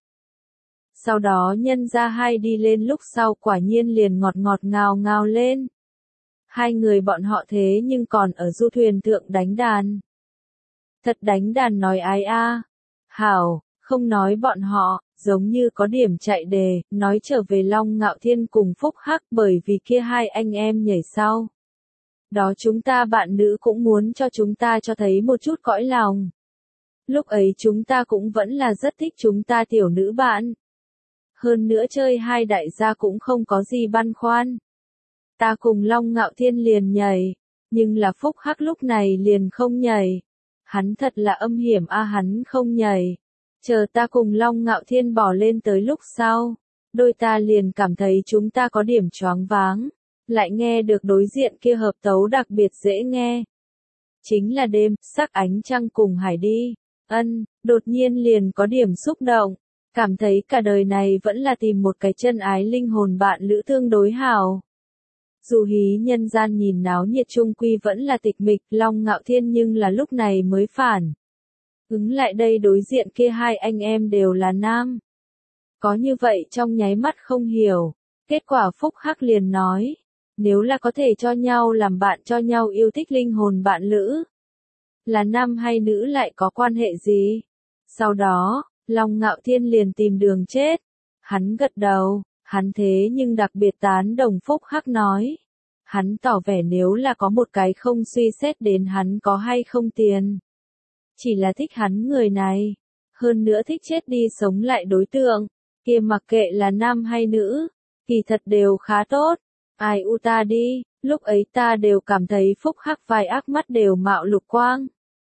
Sau đó nhân ra hai đi lên lúc sau quả nhiên liền ngọt ngọt ngào ngào lên. Hai người bọn họ thế nhưng còn ở du thuyền thượng đánh đàn. Thật đánh đàn nói ai a. Hảo, không nói bọn họ, giống như có điểm chạy đề, nói trở về Long Ngạo Thiên cùng Phúc Hắc bởi vì kia hai anh em nhảy sau. Đó chúng ta bạn nữ cũng muốn cho chúng ta cho thấy một chút cõi lòng. Lúc ấy chúng ta cũng vẫn là rất thích chúng ta tiểu nữ bạn. Hơn nữa chơi hai đại gia cũng không có gì băn khoăn. Ta cùng Long Ngạo Thiên liền nhảy, nhưng là Phúc Hắc lúc này liền không nhảy. Hắn thật là âm hiểm a, hắn không nhảy. Chờ ta cùng Long Ngạo Thiên bỏ lên tới lúc sau, đôi ta liền cảm thấy chúng ta có điểm choáng váng, lại nghe được đối diện kia hợp tấu đặc biệt dễ nghe. Chính là đêm, sắc ánh trăng cùng hải đi, ân, đột nhiên liền có điểm xúc động, cảm thấy cả đời này vẫn là tìm một cái chân ái linh hồn bạn lữ tương đối hảo. Dù hí nhân gian nhìn náo nhiệt chung quy vẫn là tịch mịch, Long Ngạo Thiên nhưng là lúc này mới phản. Ứng lại đây đối diện kia hai anh em đều là nam. Có như vậy trong nháy mắt không hiểu, kết quả Phúc Hắc liền nói, nếu là có thể cho nhau làm bạn cho nhau yêu thích linh hồn bạn lữ. Là nam hay nữ lại có quan hệ gì? Sau đó, Long Ngạo Thiên liền tìm đường chết. Hắn gật đầu, hắn thế nhưng đặc biệt tán đồng Phúc Hắc nói. Hắn tỏ vẻ nếu là có một cái không suy xét đến hắn có hay không tiền. Chỉ là thích hắn người này. Hơn nữa thích chết đi sống lại đối tượng. Kia mặc kệ là nam hay nữ. Kỳ thật đều khá tốt. Ai u ta đi, lúc ấy ta đều cảm thấy Phúc Hắc vài ác mắt đều mạo lục quang.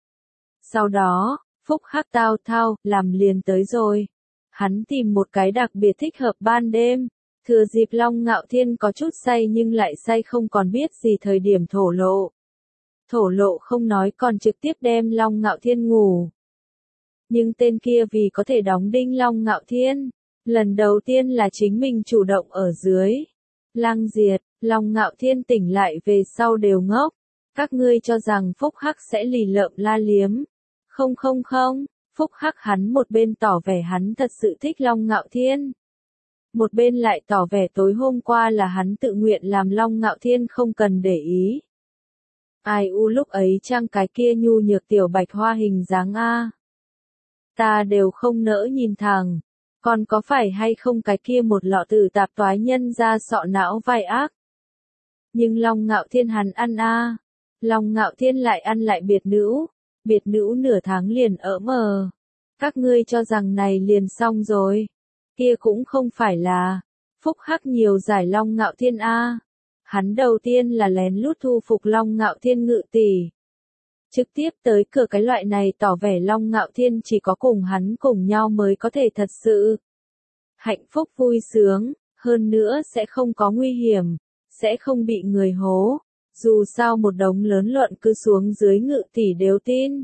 Sau đó, Phúc Hắc tao thao, làm liền tới rồi. Hắn tìm một cái đặc biệt thích hợp ban đêm. Thừa dịp Long Ngạo Thiên có chút say nhưng lại say không còn biết gì thời điểm thổ lộ. Thổ lộ không nói còn trực tiếp đem Long Ngạo Thiên ngủ. Nhưng tên kia vì có thể đóng đinh Long Ngạo Thiên, lần đầu tiên là chính mình chủ động ở dưới. Lăng diệt, Long Ngạo Thiên tỉnh lại về sau đều ngốc. Các ngươi cho rằng Phúc Hắc sẽ lì lợm la liếm. Không không không, Phúc Hắc hắn một bên tỏ vẻ hắn thật sự thích Long Ngạo Thiên. Một bên lại tỏ vẻ tối hôm qua là hắn tự nguyện làm Long Ngạo Thiên không cần để ý. Ai u lúc ấy trang cái kia nhu nhược tiểu bạch hoa hình dáng a. Ta đều không nỡ nhìn thẳng. Còn có phải hay không cái kia một lọ tử tạp toái nhân ra sọ não vai ác. Nhưng Long Ngạo Thiên hắn ăn a. Long Ngạo Thiên lại ăn lại biệt nữ. Biệt nữ nửa tháng liền ở mờ. Các ngươi cho rằng này liền xong rồi. Kia cũng không phải là. Phúc Hắc nhiều giải Long Ngạo Thiên a. Hắn đầu tiên là lén lút thu phục Long Ngạo Thiên ngự tỷ. Trực tiếp tới cửa cái loại này tỏ vẻ Long Ngạo Thiên chỉ có cùng hắn cùng nhau mới có thể thật sự hạnh phúc vui sướng, hơn nữa sẽ không có nguy hiểm, sẽ không bị người hố. Dù sao một đống lớn luận cứ xuống dưới ngự tỷ đều tin.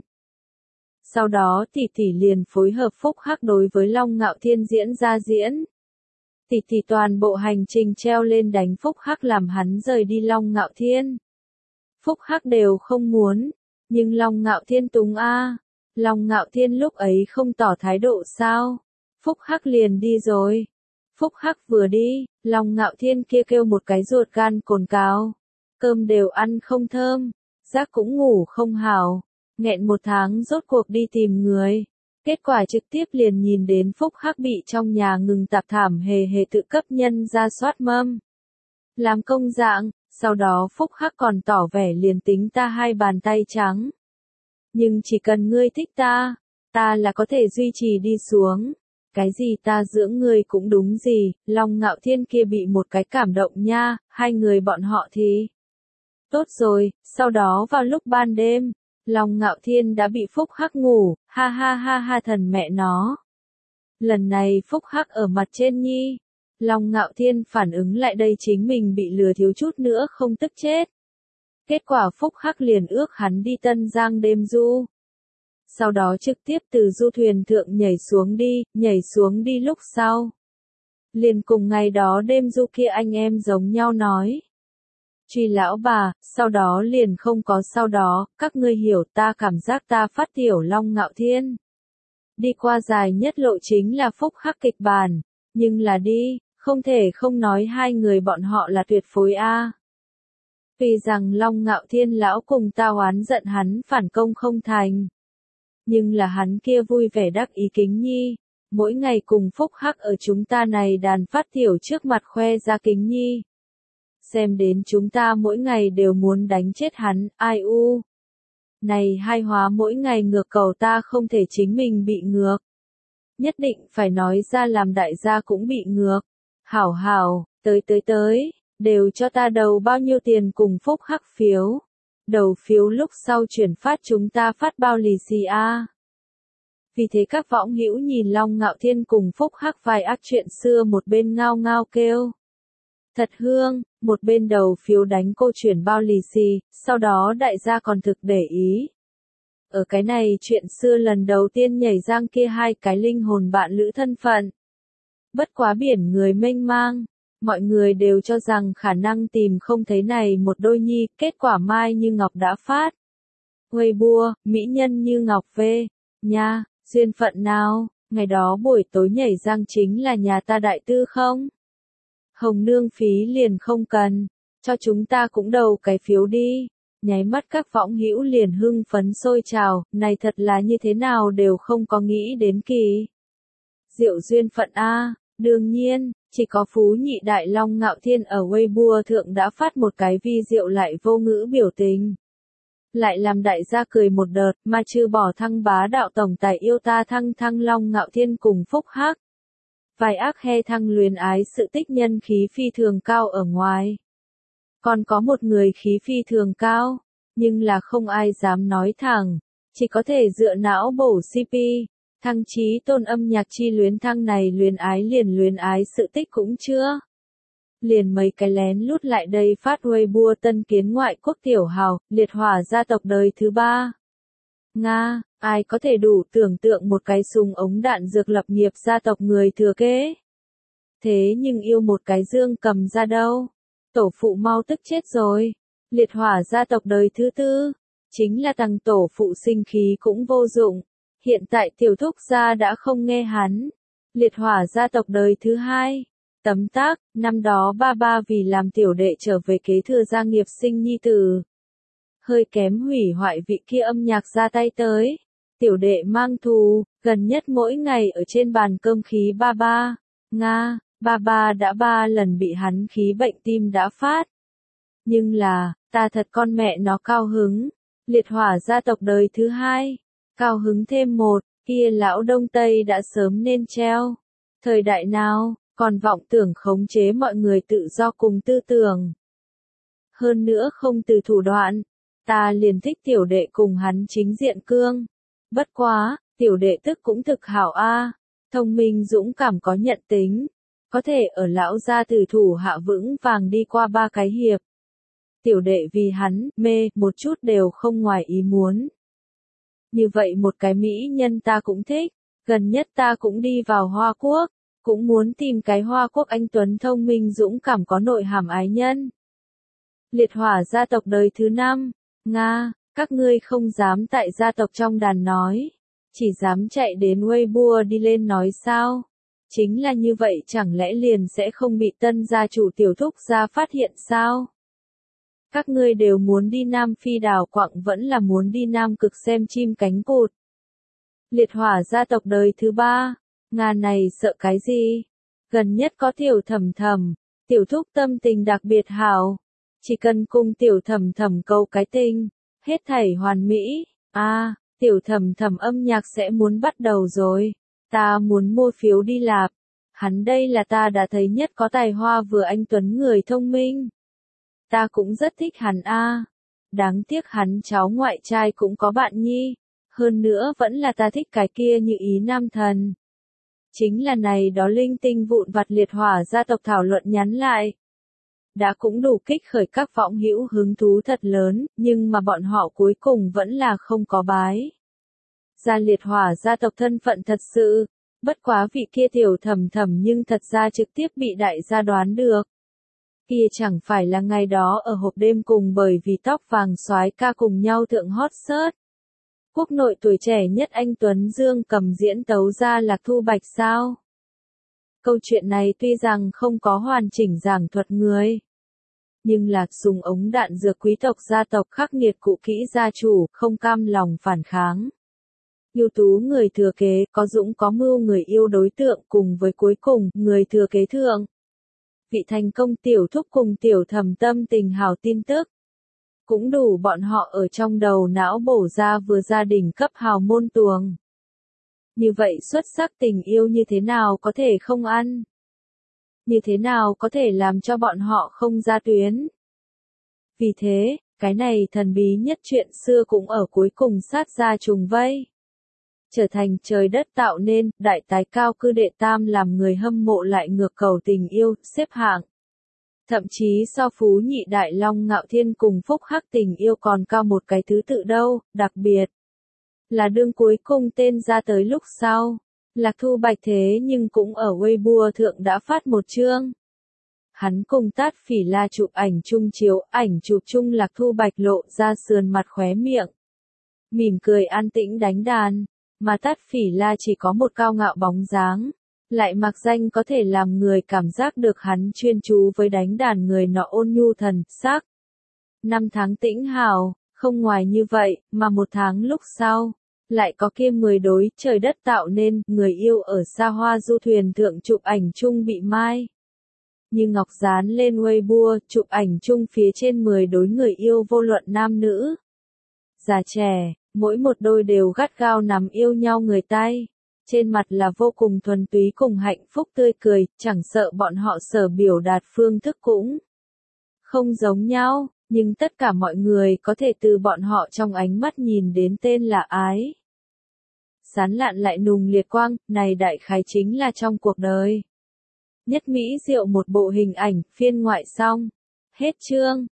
Sau đó tỷ tỷ liền phối hợp Phúc Hắc đối với Long Ngạo Thiên diễn ra diễn. Tỷ tỷ toàn bộ hành trình treo lên đánh Phúc Hắc làm hắn rời đi Long Ngạo Thiên. Phúc Hắc đều không muốn, nhưng Long Ngạo Thiên túng a. Long Ngạo Thiên lúc ấy không tỏ thái độ sao? Phúc Hắc liền đi rồi. Phúc Hắc vừa đi, Long Ngạo Thiên kia kêu một cái ruột gan cồn cào. Cơm đều ăn không thơm, giấc cũng ngủ không hảo. Nghẹn một tháng rốt cuộc đi tìm người. Kết quả trực tiếp liền nhìn đến Phúc Hắc bị trong nhà ngừng tạp thảm hề hề tự cấp nhân ra soát mâm. Làm công dạng, sau đó Phúc Hắc còn tỏ vẻ liền tính ta hai bàn tay trắng. Nhưng chỉ cần ngươi thích ta, ta là có thể duy trì đi xuống. Cái gì ta dưỡng ngươi cũng đúng gì, Long Ngạo Thiên kia bị một cái cảm động nha, hai người bọn họ thì. Tốt rồi, sau đó vào lúc ban đêm. Long Ngạo Thiên đã bị Phúc Hắc ngủ, ha ha ha ha thần mẹ nó. Lần này Phúc Hắc ở mặt trên nhi. Long Ngạo Thiên phản ứng lại đây chính mình bị lừa thiếu chút nữa không tức chết. Kết quả Phúc Hắc liền ước hắn đi Tân Giang đêm du. sau đó trực tiếp từ du thuyền thượng nhảy xuống đi, nhảy xuống đi lúc sau. Liền cùng ngày đó đêm du kia anh em giống nhau nói. Truy lão bà, sau đó liền không có sau đó, các ngươi hiểu ta cảm giác ta phát tiểu Long Ngạo Thiên. Đi qua dài nhất lộ chính là phúc hắc kịch bản, nhưng là đi, không thể không nói hai người bọn họ là tuyệt phối a. Vì rằng Long Ngạo Thiên lão cùng ta oán giận hắn phản công không thành. Nhưng là hắn kia vui vẻ đắc ý kính nhi, mỗi ngày cùng phúc hắc ở chúng ta này đàn phát tiểu trước mặt khoe ra kính nhi. Xem đến chúng ta mỗi ngày đều muốn đánh chết hắn, ai u. Này hai hóa mỗi ngày ngược cầu ta không thể chính mình bị ngược. Nhất định phải nói ra làm đại gia cũng bị ngược. Hảo hảo, tới tới tới, đều cho ta đầu bao nhiêu tiền cùng phúc hắc phiếu. Đầu phiếu lúc sau chuyển phát chúng ta phát bao lì xì a. Vì thế các võng hữu nhìn Long Ngạo Thiên cùng phúc hắc vài ác chuyện xưa một bên ngao ngao kêu. Thật hương, một bên đầu phiếu đánh cô chuyển bao lì xì, sau đó đại gia còn thực để ý. Ở cái này chuyện xưa lần đầu tiên nhảy giang kia hai cái linh hồn bạn lữ thân phận. Bất quá biển người mênh mang, mọi người đều cho rằng khả năng tìm không thấy này một đôi nhi, kết quả Mai Như Ngọc đã phát. Weibo, mỹ nhân Như Ngọc về, nha, duyên phận nào, ngày đó buổi tối nhảy giang chính là nhà ta đại tư không? Hồng nương phí liền không cần, cho chúng ta cũng đầu cái phiếu đi. Nháy mắt các võng hữu liền hưng phấn sôi trào, này thật là như thế nào đều không có nghĩ đến kỳ. Diệu duyên phận a, đương nhiên, chỉ có Phú Nhị Đại Long Ngạo Thiên ở Weibo thượng đã phát một cái vi diệu lại vô ngữ biểu tình. Lại làm đại gia cười một đợt, mà trừ bỏ thăng bá đạo tổng tài yêu ta thăng thăng Long Ngạo Thiên cùng phúc hắc. Vài ác he thăng luyến ái sự tích nhân khí phi thường cao ở ngoài. Còn có một người khí phi thường cao, nhưng là không ai dám nói thẳng, chỉ có thể dựa não bổ xê pê, thăng chí tôn âm nhạc chi luyến thăng này luyến ái liền luyến ái sự tích cũng chưa. Liền mấy cái lén lút lại đây phát Weibo tân kiến ngoại quốc tiểu hào, liệt hỏa gia tộc đời thứ ba. Nga, ai có thể đủ tưởng tượng một cái súng ống đạn dược lập nghiệp gia tộc người thừa kế. Thế nhưng yêu một cái dương cầm ra đâu. Tổ phụ mau tức chết rồi. Liệt hỏa gia tộc đời thứ tư. Chính là tăng tổ phụ sinh khí cũng vô dụng. Hiện tại tiểu thúc gia đã không nghe hắn. Liệt hỏa gia tộc đời thứ hai. Tấm tắc, năm đó ba ba vì làm tiểu đệ trở về kế thừa gia nghiệp sinh nhi tử. Hơi kém hủy hoại vị kia âm nhạc ra tay tới. Tiểu đệ mang thù, gần nhất mỗi ngày ở trên bàn cơm khí ba ba. Nga, ba ba đã ba lần bị hắn khí bệnh tim đã phát. Nhưng là, ta thật con mẹ nó cao hứng. Liệt hỏa gia tộc đời thứ hai. Cao hứng thêm một, kia lão Đông Tây đã sớm nên treo. Thời đại nào, còn vọng tưởng khống chế mọi người tự do cùng tư tưởng. Hơn nữa không từ thủ đoạn. Ta liền thích tiểu đệ cùng hắn chính diện cương. Bất quá, tiểu đệ tức cũng thực hảo a, thông minh dũng cảm có nhận tính, có thể ở lão gia tử thủ hạ vững vàng đi qua ba cái hiệp. Tiểu đệ vì hắn, mê, một chút đều không ngoài ý muốn. Như vậy một cái mỹ nhân ta cũng thích, gần nhất ta cũng đi vào Hoa Quốc, cũng muốn tìm cái Hoa Quốc anh tuấn thông minh dũng cảm có nội hàm ái nhân. Liệt hỏa gia tộc đời thứ năm. Nga, các ngươi không dám tại gia tộc trong đàn nói, chỉ dám chạy đến Weibo đi lên nói sao? Chính là như vậy chẳng lẽ liền sẽ không bị tân gia chủ tiểu thúc gia phát hiện sao? Các ngươi đều muốn đi Nam Phi đảo quặng vẫn là muốn đi Nam Cực xem chim cánh cụt. Liệt hỏa gia tộc đời thứ ba, Nga này sợ cái gì? Gần nhất có tiểu thầm thầm, tiểu thúc tâm tình đặc biệt hảo. Chỉ cần cùng tiểu thầm thầm câu cái tình, hết thảy hoàn mỹ. A, à, tiểu thầm thầm âm nhạc sẽ muốn bắt đầu rồi. Ta muốn mua phiếu đi lạp. Hắn đây là ta đã thấy nhất có tài hoa vừa anh tuấn người thông minh. Ta cũng rất thích hắn a. À. Đáng tiếc hắn cháu ngoại trai cũng có bạn nhi. Hơn nữa vẫn là ta thích cái kia như ý nam thần. Chính là này đó linh tinh vụn vặt liệt hỏa gia tộc thảo luận nhắn lại. Đã cũng đủ kích khởi các võng hữu hứng thú thật lớn, nhưng mà bọn họ cuối cùng vẫn là không có bái. Gia liệt hỏa gia tộc thân phận thật sự, bất quá vị kia tiểu thẩm thẩm nhưng thật ra trực tiếp bị đại gia đoán được. Kia chẳng phải là ngày đó ở hộp đêm cùng bởi vì tóc vàng soái ca cùng nhau thượng hot search. Quốc nội tuổi trẻ nhất anh Tuấn Dương cầm diễn tấu ra Lạc Thu Bạch sao? Câu chuyện này tuy rằng không có hoàn chỉnh giảng thuật người, nhưng Lạc dùng ống đạn dược quý tộc gia tộc khắc nghiệt cụ kỹ gia chủ, không cam lòng phản kháng. Ưu tú người thừa kế, có dũng có mưu người yêu đối tượng cùng với cuối cùng, người thừa kế thượng. Vị thành công tiểu thúc cùng tiểu thẩm tâm tình hào tin tức. Cũng đủ bọn họ ở trong đầu não bổ ra vừa gia đình cấp hào môn tuồng. Như vậy xuất sắc tình yêu như thế nào có thể không ăn? Như thế nào có thể làm cho bọn họ không ra tuyến? Vì thế, cái này thần bí nhất chuyện xưa cũng ở cuối cùng sát ra trùng vây. Trở thành trời đất tạo nên, đại tái cao cư đệ tam làm người hâm mộ lại ngược cầu tình yêu, xếp hạng. Thậm chí so phú nhị đại long ngạo thiên cùng phúc hắc tình yêu còn cao một cái thứ tự đâu, đặc biệt là đương cuối cùng tên ra tới lúc sau. Lạc Thu Bạch thế nhưng cũng ở Weibo thượng đã phát một chương. Hắn cùng Tát Phỉ La chụp ảnh chung chiếu, ảnh chụp chung Lạc Thu Bạch lộ ra sườn mặt khóe miệng. Mỉm cười an tĩnh đánh đàn, mà Tát Phỉ La chỉ có một cao ngạo bóng dáng. Lại mặc danh có thể làm người cảm giác được hắn chuyên chú với đánh đàn người nọ ôn nhu thần sắc. Năm tháng tĩnh hào, không ngoài như vậy, mà một tháng lúc sau, lại có kia mười đối trời đất tạo nên, người yêu ở xa hoa du thuyền thượng chụp ảnh chung bị mai. Như ngọc dán lên Weibo, chụp ảnh chung phía trên mười đối người yêu vô luận nam nữ. Già trẻ, mỗi một đôi đều gắt gao nắm yêu nhau người tay. Trên mặt là vô cùng thuần túy cùng hạnh phúc tươi cười, chẳng sợ bọn họ sở biểu đạt phương thức cũng không giống nhau, nhưng tất cả mọi người có thể từ bọn họ trong ánh mắt nhìn đến tên là ái. Sán lạn lại nùng liệt quang, này đại khái chính là trong cuộc đời. Nhất mỹ diệu một bộ hình ảnh, phiên ngoại xong. Hết chương.